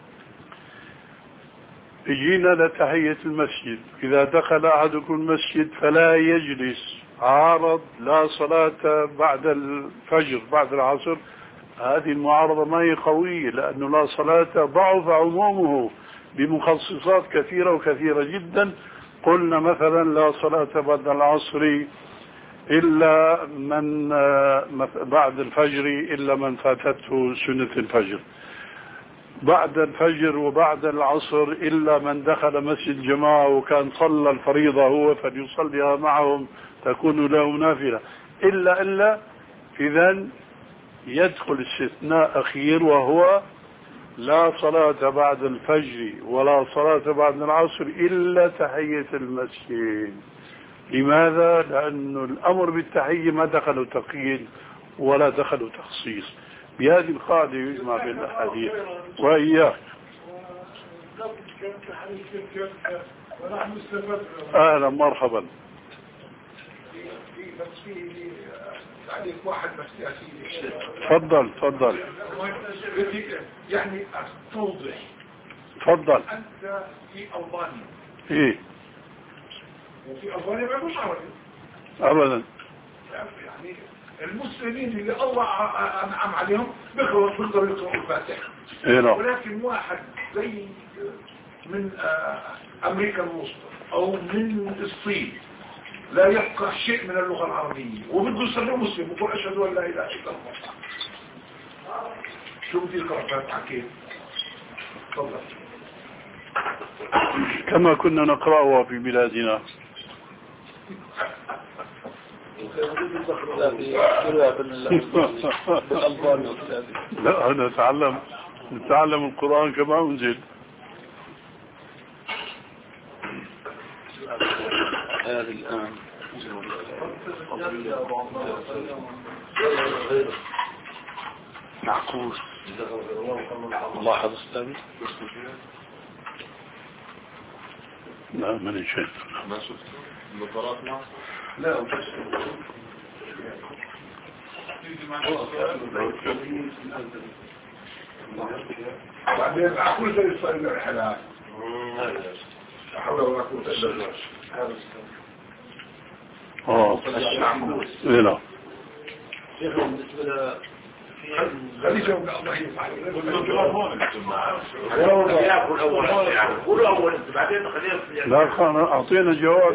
اجينا لتحية المسجد، إذا دخل أحدكم المسجد فلا يجلس عارض لا صلاة بعد الفجر بعد العصر. هذه المعارضة ما هي قوية، لأنه لا صلاة ضعف عمومه بمخصصات كثيرة وكثيرة جدا. قلنا مثلا لا صلاة بعد العصر إلا من بعد الفجر إلا من فاتته سنة الفجر، بعد الفجر وبعد العصر إلا من دخل مسجد جماعة وكان صلى الفريضة هو فليصليها معهم تكون له نافلة، إلا إلا إذن يدخل استثناء أخير وهو لا صلاة بعد الفجر ولا صلاة بعد العصر إلا تحية المسجد. لماذا؟ لأن الأمر بالتحية ما دخلوا تقييد ولا دخلوا تخصيص. بهذه القاعدة يجمع بين الأحاديث. وإياك أهلا مرحبا. واحد بس يا سيدي. تفضل تفضل. يعني توضح. تفضل. أنت في ألبانيا. إيه. وفي ألبانيا ما يبقوش عربي. أبدا. يعني المسلمين اللي الله أنعم عليهم بيقرأوا بيقدروا يقرأوا الفاتحة. ولكن واحد زي من أمريكا الوسطى أو من الصين لا يفقه شيء من اللغة العربية وبده يصير مسلم ويقول أشهد أن لا إله إلا الله، شو بدي يقرأ الفاتحة كيف؟ تفضل. كما كنا نقرأها في بلادنا. لا أنا نتعلم نتعلم القرآن كما أنزل. هذه الآن معكوس الله حفظ الثاني. لا من شيء ما شفت المطارات معه. لا بس بعدين أقول زي الصيد الرحلات أحاول أن أقول تدرج هذا اه لا شيخ بالنسبة خليجة من الله يفعل لا كان أعطينا جواب.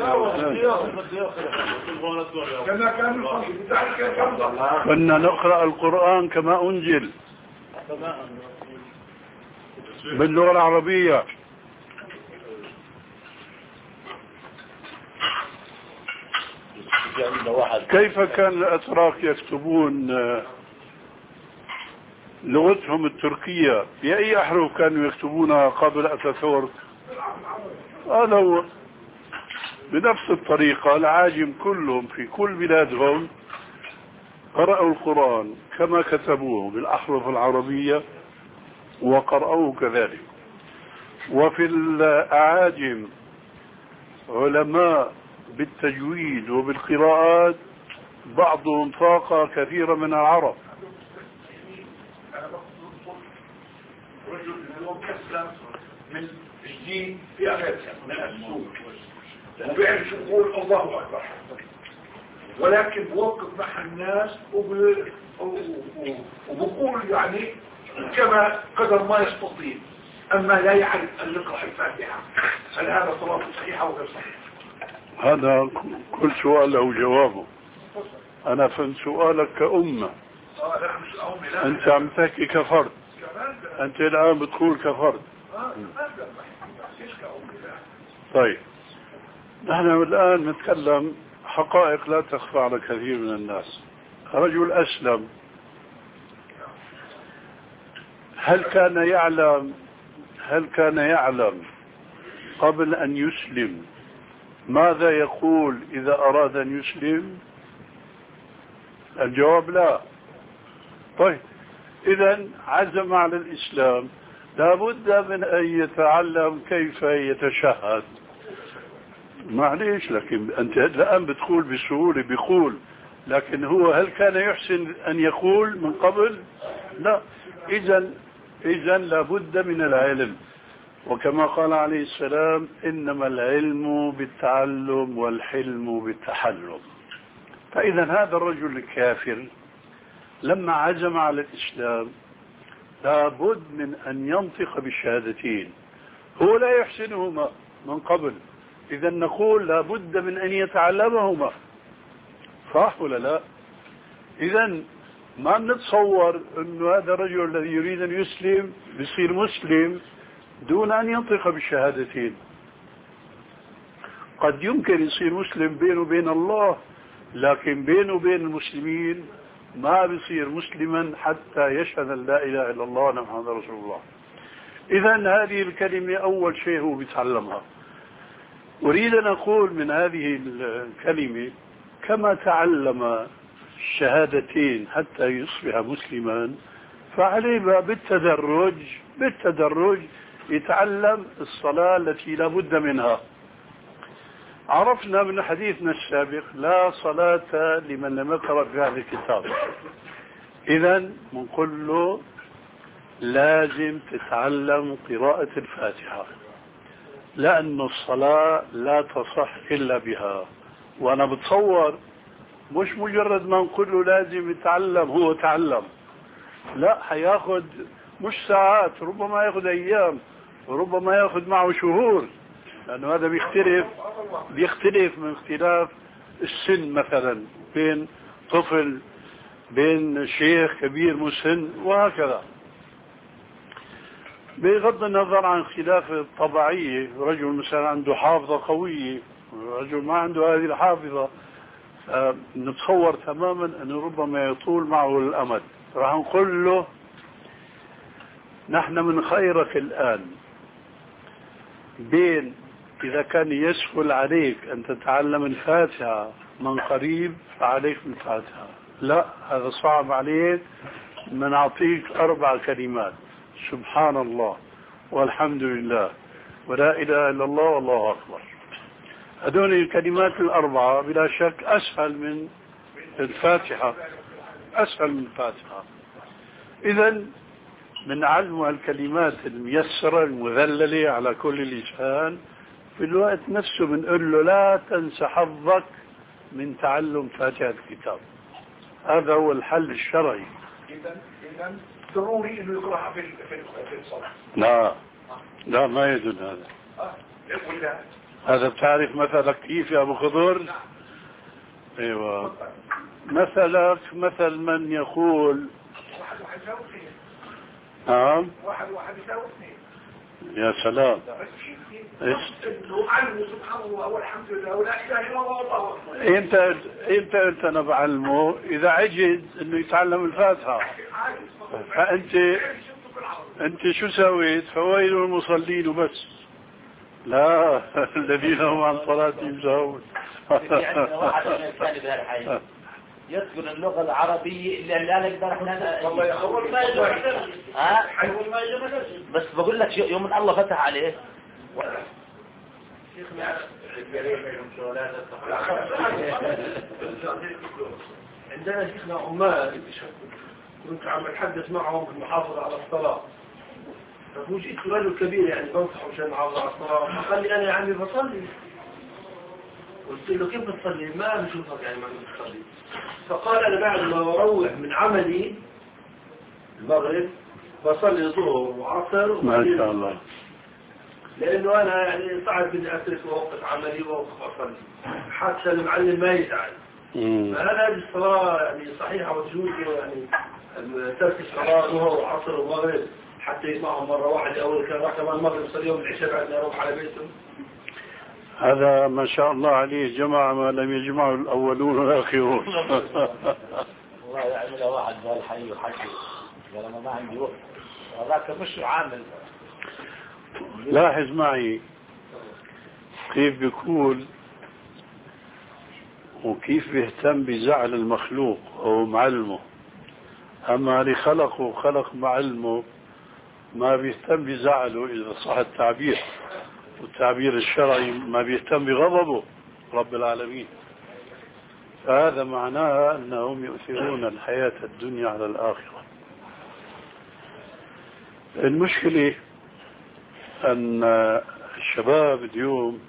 كنا نقرأ القرآن كما أنزل باللغة العربية. كيف كان الأتراك يكتبون لغتهم التركية بأي أحرف كانوا يكتبونها قبل أتاتورك؟ هذا هو بنفس الطريقة. العاجم كلهم في كل بلادهم قرأوا القرآن كما كتبوه بالأحرف العربية وقرأوه كذلك. وفي الأعاجم علماء بالتجويد وبالقراءات بعضهم فاق كثيرا من العرب. رجل مكسر من جديد في أمريكا من السوق وبيعرف يقول الله أكبر، ولكن بوقف مع الناس وبقول يعني كما قدر ما يستطيع، أما لا يعرف أن يقرأ الفاتحة. هل هذا صلاة صحيحة أو غير صحيحة؟ هذا كل سؤال له جوابه. أنا فهمت سؤالك كأمة. أنت عم تحكي كفرد. أنت الآن بتقول كفرد. طيب نحن الآن نتكلم حقائق لا تخفى على كثير من الناس. رجل أسلم، هل كان يعلم هل كان يعلم قبل أن يسلم ماذا يقول إذا أراد أن يسلم؟ الجواب لا. طيب إذا عزم على الإسلام لابد من أن يتعلم كيف يتشهد. معليش، لكن أنت الآن بتقول بسهولة بيقول، لكن هو هل كان يحسن أن يقول من قبل؟ لا. إذا إذا لابد من العلم، وكما قال عليه السلام إنما العلم بالتعلم والحلم بالتحلم. فإذا هذا الرجل الكافر لما عزم على الإسلام لابد من أن ينطق بالشهادتين، هو لا يحسنهما من قبل، إذا نقول لابد من أن يتعلمهما، صح ولا لا؟ إذا ما نتصور أن هذا الرجل الذي يريد أن يسلم بيصير مسلم دون أن ينطق بالشهادتين. قد يمكن يصير مسلم بينه وبين الله، لكن بينه وبين المسلمين ما بيصير مسلما حتى يشهد أن لا إله إلا الله محمد رسول الله. إذا هذه الكلمة أول شيء هو بيتعلمها. أريد أن أقول من هذه الكلمة كما تعلم الشهادتين حتى يصبح مسلما، فعليه بالتدرج بالتدرج يتعلم الصلاة التي لا بد منها. عرفنا من حديثنا السابق لا صلاة لمن لم يقرأ في هذا الكتاب. إذن بنقول له لازم تتعلم قراءة الفاتحة، لأن الصلاة لا تصح إلا بها. وأنا بتصور مش مجرد ما نقول له لازم يتعلم هو تعلم، لا، حياخد مش ساعات، ربما ياخد ايام، وربما ياخد معه شهور، لانه هذا بيختلف بيختلف من اختلاف السن، مثلا بين طفل بين شيخ كبير مسن وهكذا. بغض النظر عن خلاف الطبيعية، رجل مثلا عنده حافظة قوية ورجل ما عنده هذه الحافظة، نتصور تماما أنه ربما يطول معه الأمد. راح نقول له نحن من خيرك الآن، بين إذا كان يسهل عليك أن تتعلم الفاتحة من قريب فعليك بالفاتحة، لا هذا صعب عليك، بنعطيك أربع كلمات: سبحان الله والحمد لله ولا إله إلا الله والله أكبر. هذول الكلمات الأربعة بلا شك أسهل من الفاتحة، أسهل من الفاتحة. إذن من علم الكلمات الميسرة المذللة على كل لسان، في الوقت نفسه بنقول له لا تنسى حظك من تعلم فاتحة الكتاب. هذا هو الحل الشرعي. إذن إذن ضروري إنه يقرأها في في الصلاة. لا لا ما يدل هذا. آه. يقول لا. هذا بتعرف مثلك كيف يا أبو خضر؟ نعم. أيوة. مثلك مثل من يقول واحد واحد يساوي اثنين. نعم. واحد واحد يساوي اثنين. يا سلام. إيش؟ علمه سبحان الله والحمد لله ولا إله إلا الله والله أكبر. انت انت انت انا بعلمه اذا عجز انه يتعلم الفاتحه، فانت انت شو سويت؟ فويل المصلين وبس، لا الذين هم عن صلاتهم ساهون. يعني واحد من الثاني بهالحي يذكر اللغة العربية اللي لا نقدر احنا والله يا أول ما يجب ها أول ما يجب بس بقول لك يوم ان الله فتح عليه عندنا شيخنا عمال كنت عم اتحدث معهم في المحافظة على الصلاة، فوجئت رجل كبير يعني بنصح مشان المحافظة على الصلاة، فقال لي أنا يا عمي بصلي. قلت له كيف بتصلي؟ ما بشوفك يعني ما بتصلي. فقال أنا بعد ما أروح من عملي المغرب بصلي ظهر وعصر ما شاء الله، لأنه أنا يعني صعب بدي أترك وأوقف عملي وأوقف أصلي حتى المعلم ما يزعل. فهذا هذه الصلاة يعني صحيحة وتجوز يعني ترك الصلاة ظهر وعصر ومغرب حتى يسمعهم مرة واحدة، أول كان راح كمان المغرب صلي يوم العشاء بعد ما يروح على بيته. هذا ما شاء الله عليه جمع ما لم يجمعه الأولون والآخرون. والله يعمل واحد بهالحي وحكي لما ما عندي وقت، هذاك مش عامل. لاحظ معي كيف بيقول وكيف بيهتم بزعل المخلوق أو معلمه، أما اللي خلقه خلق معلمه ما بيهتم بزعله إذا صح التعبير، والتعبير الشرعي ما بيهتم بغضبه رب العالمين. فهذا معناه أنهم يؤثرون الحياة الدنيا على الآخرة. المشكلة أن الشباب اليوم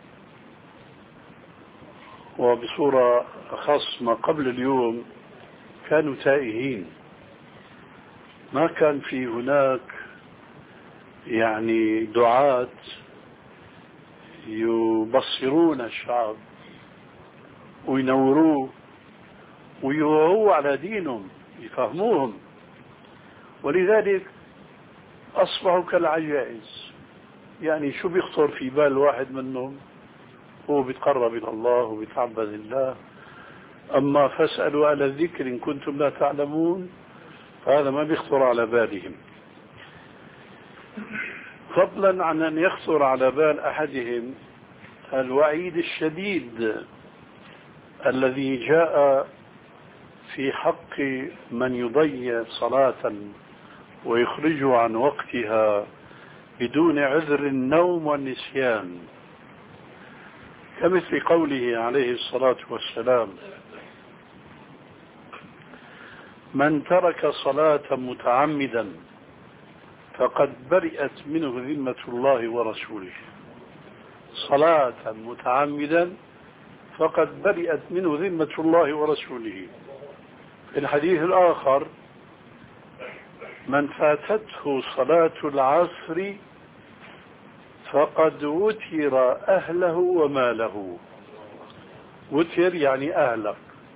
وبصورة أخص ما قبل اليوم كانوا تائهين، ما كان في هناك يعني دعاة يبصرون الشعب وينوروه ويوعوا على دينهم يفهموهم، ولذلك أصبحوا كالعجائز. يعني شو بيخطر في بال واحد منهم؟ هو بيتقرب إلى الله وبيتعبد الله، أما فاسألوا على الذكر إن كنتم لا تعلمون فهذا ما بيخطر على بالهم، فضلا عن أن يخطر على بال أحدهم الوعيد الشديد الذي جاء في حق من يضيع صلاة ويخرجه عن وقتها بدون عذر النوم والنسيان، كمثل قوله عليه الصلاة والسلام: من ترك صلاة متعمدا فقد برئت منه ذمة الله ورسوله. صلاة متعمدا فقد برئت منه ذمة الله ورسوله. في الحديث الآخر من فاتته صلاة العصر فقد وتر أهله وماله. وتر يعني أهلك،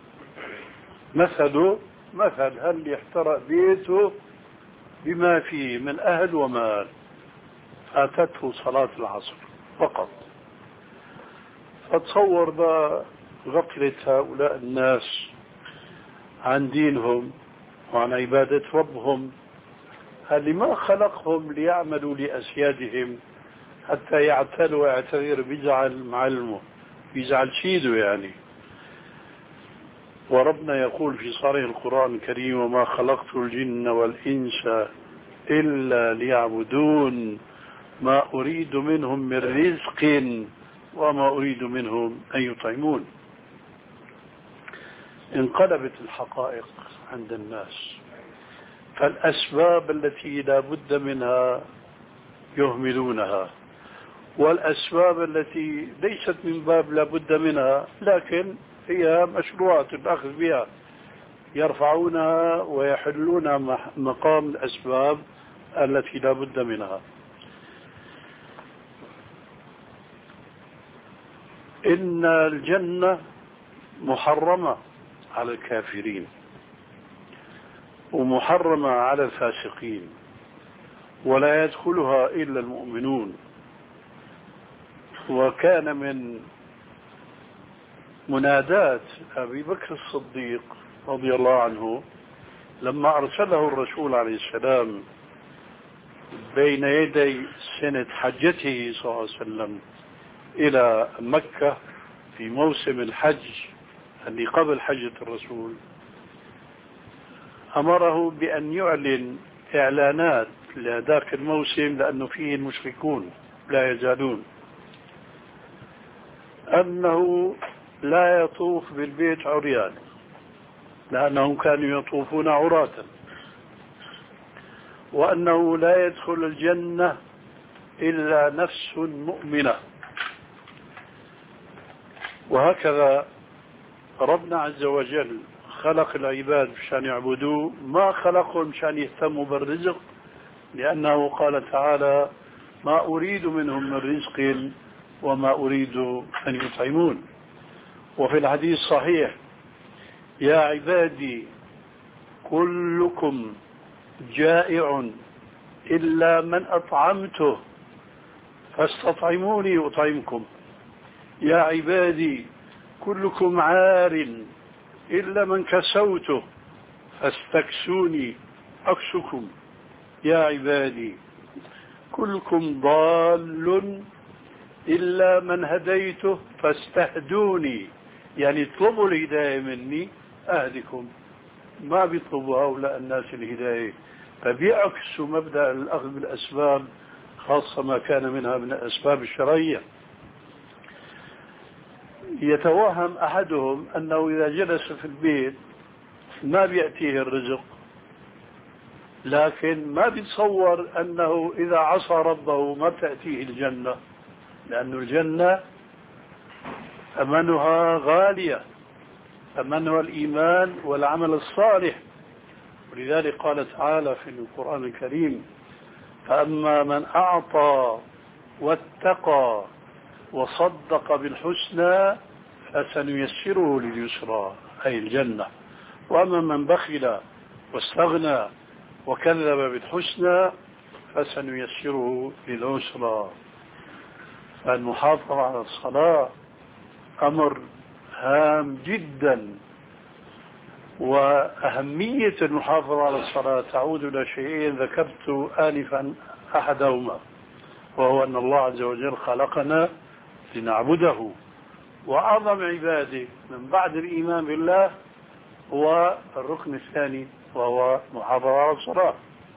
مثله مثل هل يحترق بيته بما فيه من أهل ومال، فاتته صلاة العصر فقط. فتصور غفلة هؤلاء الناس عن دينهم وعن عبادة ربهم، اللي ما خلقهم ليعملوا لأسيادهم حتى يعتلوا ويعتذر بيزعل معلمه بيزعل سيده يعني. وربنا يقول في صريح القرآن الكريم وما خلقت الجن والإنس إلا ليعبدون ما أريد منهم من رزق وما أريد منهم أن يطعمون. انقلبت الحقائق عند الناس، فالأسباب التي لا بد منها يهملونها، والأسباب التي ليست من باب لا بد منها لكن هي مشروعة الأخذ بها يرفعونها ويحلونها مقام الأسباب التي لا بد منها. إن الجنة محرمة على الكافرين ومحرمة على الفاسقين ولا يدخلها إلا المؤمنون. وكان من منادات أبي بكر الصديق رضي الله عنه لما أرسله الرسول عليه السلام بين يدي سنة حجته صلى الله عليه وسلم إلى مكة في موسم الحج اللي قبل حجة الرسول، أمره بأن يعلن إعلانات لذاك الموسم لأنه فيه المشركون لا يزالون، أنه لا يطوف بالبيت عريان لأنهم كانوا يطوفون عراة، وأنه لا يدخل الجنة إلا نفس مؤمنة. وهكذا ربنا عز وجل خلق العباد مشان يعبدوه، ما خلقهم مشان يهتموا بالرزق، لأنه قال تعالى ما أريد منهم من رزق وما أريد أن يطعمون. وفي الحديث صحيح يا عبادي كلكم جائع إلا من أطعمته فاستطعموني أطعمكم، يا عبادي كلكم عار إلا من كسوته فاستكسوني أكسكم، يا عبادي كلكم ضال إلا من هديته فاستهدوني، يعني اطلبوا الهداية مني أهدكم. ما بيطلبوا هؤلاء الناس الهداية، فبيعكسوا مبدأ الأخذ بالأسباب خاصة ما كان منها من الأسباب الشرعية. يتوهم أحدهم أنه إذا جلس في البيت ما بيأتيه الرزق، لكن ما بيتصور أنه إذا عصى ربه ما تأتيه الجنة، لأن الجنة ثمنها غالية، ثمنها الإيمان والعمل الصالح. ولذلك قال تعالى في القرآن الكريم فأما من أعطى واتقى وصدق بالحسنى فسنيسره لليسرى أي الجنة، وأما من بخل واستغنى وكذب بالحسنى فسنيسره للعسرى. فالمحافظة على الصلاة أمر هام جدا، وأهمية المحافظة على الصلاة تعود إلى شيئين ذكرت آنفا أحدهما، وهو أن الله عز وجل خلقنا لنعبده، وأعظم عباده من بعد الإيمان بالله هو الركن الثاني وهو محافظة على الصلاة.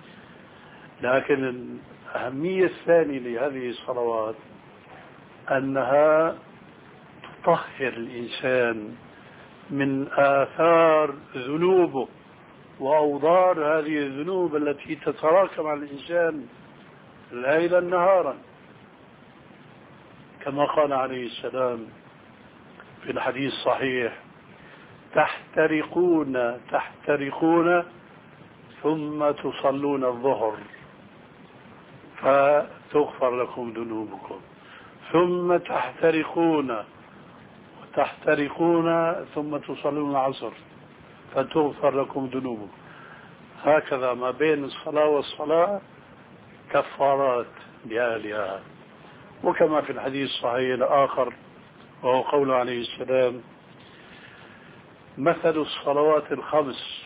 لكن الأهمية الثانية لهذه الصلوات أنها تطهر الإنسان من آثار ذنوبه وأوضار هذه الذنوب التي تتراكم على الإنسان ليلا نهارا، كما قال عليه السلام في في الحديث الصحيح تحترقون تحترقون ثم تصلون الظهر فتغفر لكم ذنوبكم، ثم تحترقون وتحترقون ثم تصلون العصر فتغفر لكم ذنوبكم. هكذا ما بين الصلاة والصلاة كفارات لأهلها. وكما في الحديث الصحيح الآخر وهو قول عليه السلام: مثل الصلوات الخمس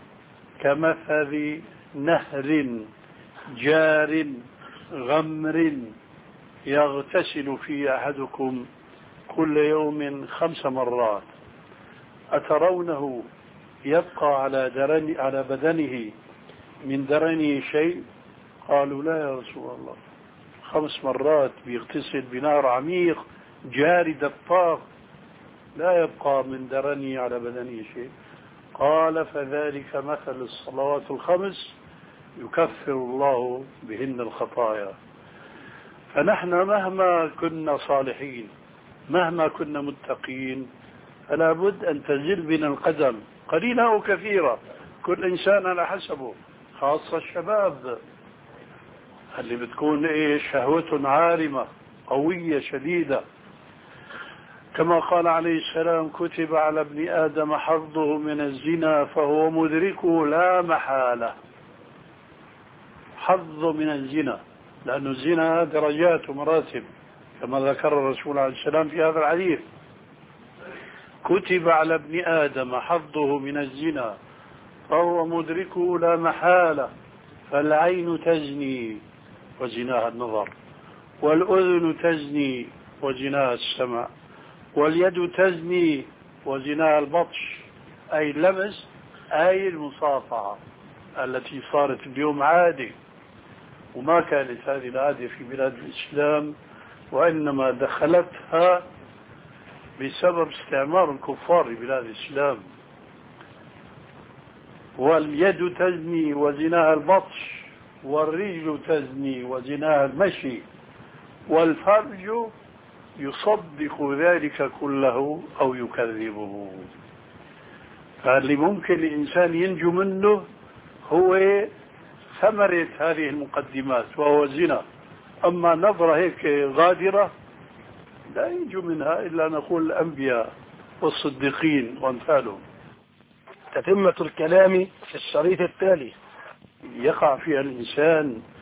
كمثل نهر جار غمر يغتسل فيه أحدكم كل يوم خمس مرات أترونه يبقى على درن على بدنه من درنه شيء؟ قالوا: لا يا رسول الله، خمس مرات بيغتسل بنهر عميق جاري دفاق لا يبقى من درنه على بدنه شيء. قال: فذلك مثل الصلوات الخمس يكفر الله بهن الخطايا. فنحن مهما كنا صالحين، مهما كنا متقين، فلا بد أن تزل بنا القدم قليلة أو كثيرة، كل إنسان على حسبه، خاصة الشباب اللي بتكون إيه شهوة عارمة قوية شديدة. كما قال عليه السلام: كتب على ابن آدم حظه من الزنا فهو مدركه لا محالة. حظ من الزنا، لأن الزنا درجات ومراتب كما ذكر الرسول عليه السلام في هذا الحديث: كتب على ابن آدم حظه من الزنا فهو مدركه لا محالة. فالعين تزني وزناها النظر، والأذن تزني وزناها السمع، واليد تزني وزناها البطش، أي اللمس، أي المصافحة التي صارت اليوم عادة، وما كانت هذه العادة في بلاد الإسلام، وإنما دخلتها بسبب استعمار الكفار لبلاد الإسلام. واليد تزني وزناها البطش، والرجل تزني وزناها المشي، والفرج يصدق ذلك كله أو يكذبه. فاللي ممكن الإنسان ينجو منه هو ثمرة هذه المقدمات وهو الزنا. أما نظرة هيك غادرة لا ينجو منها إلا نقول الأنبياء والصديقين وأمثالهم. تتمة الكلام في الشريط التالي. يقع فيها الإنسان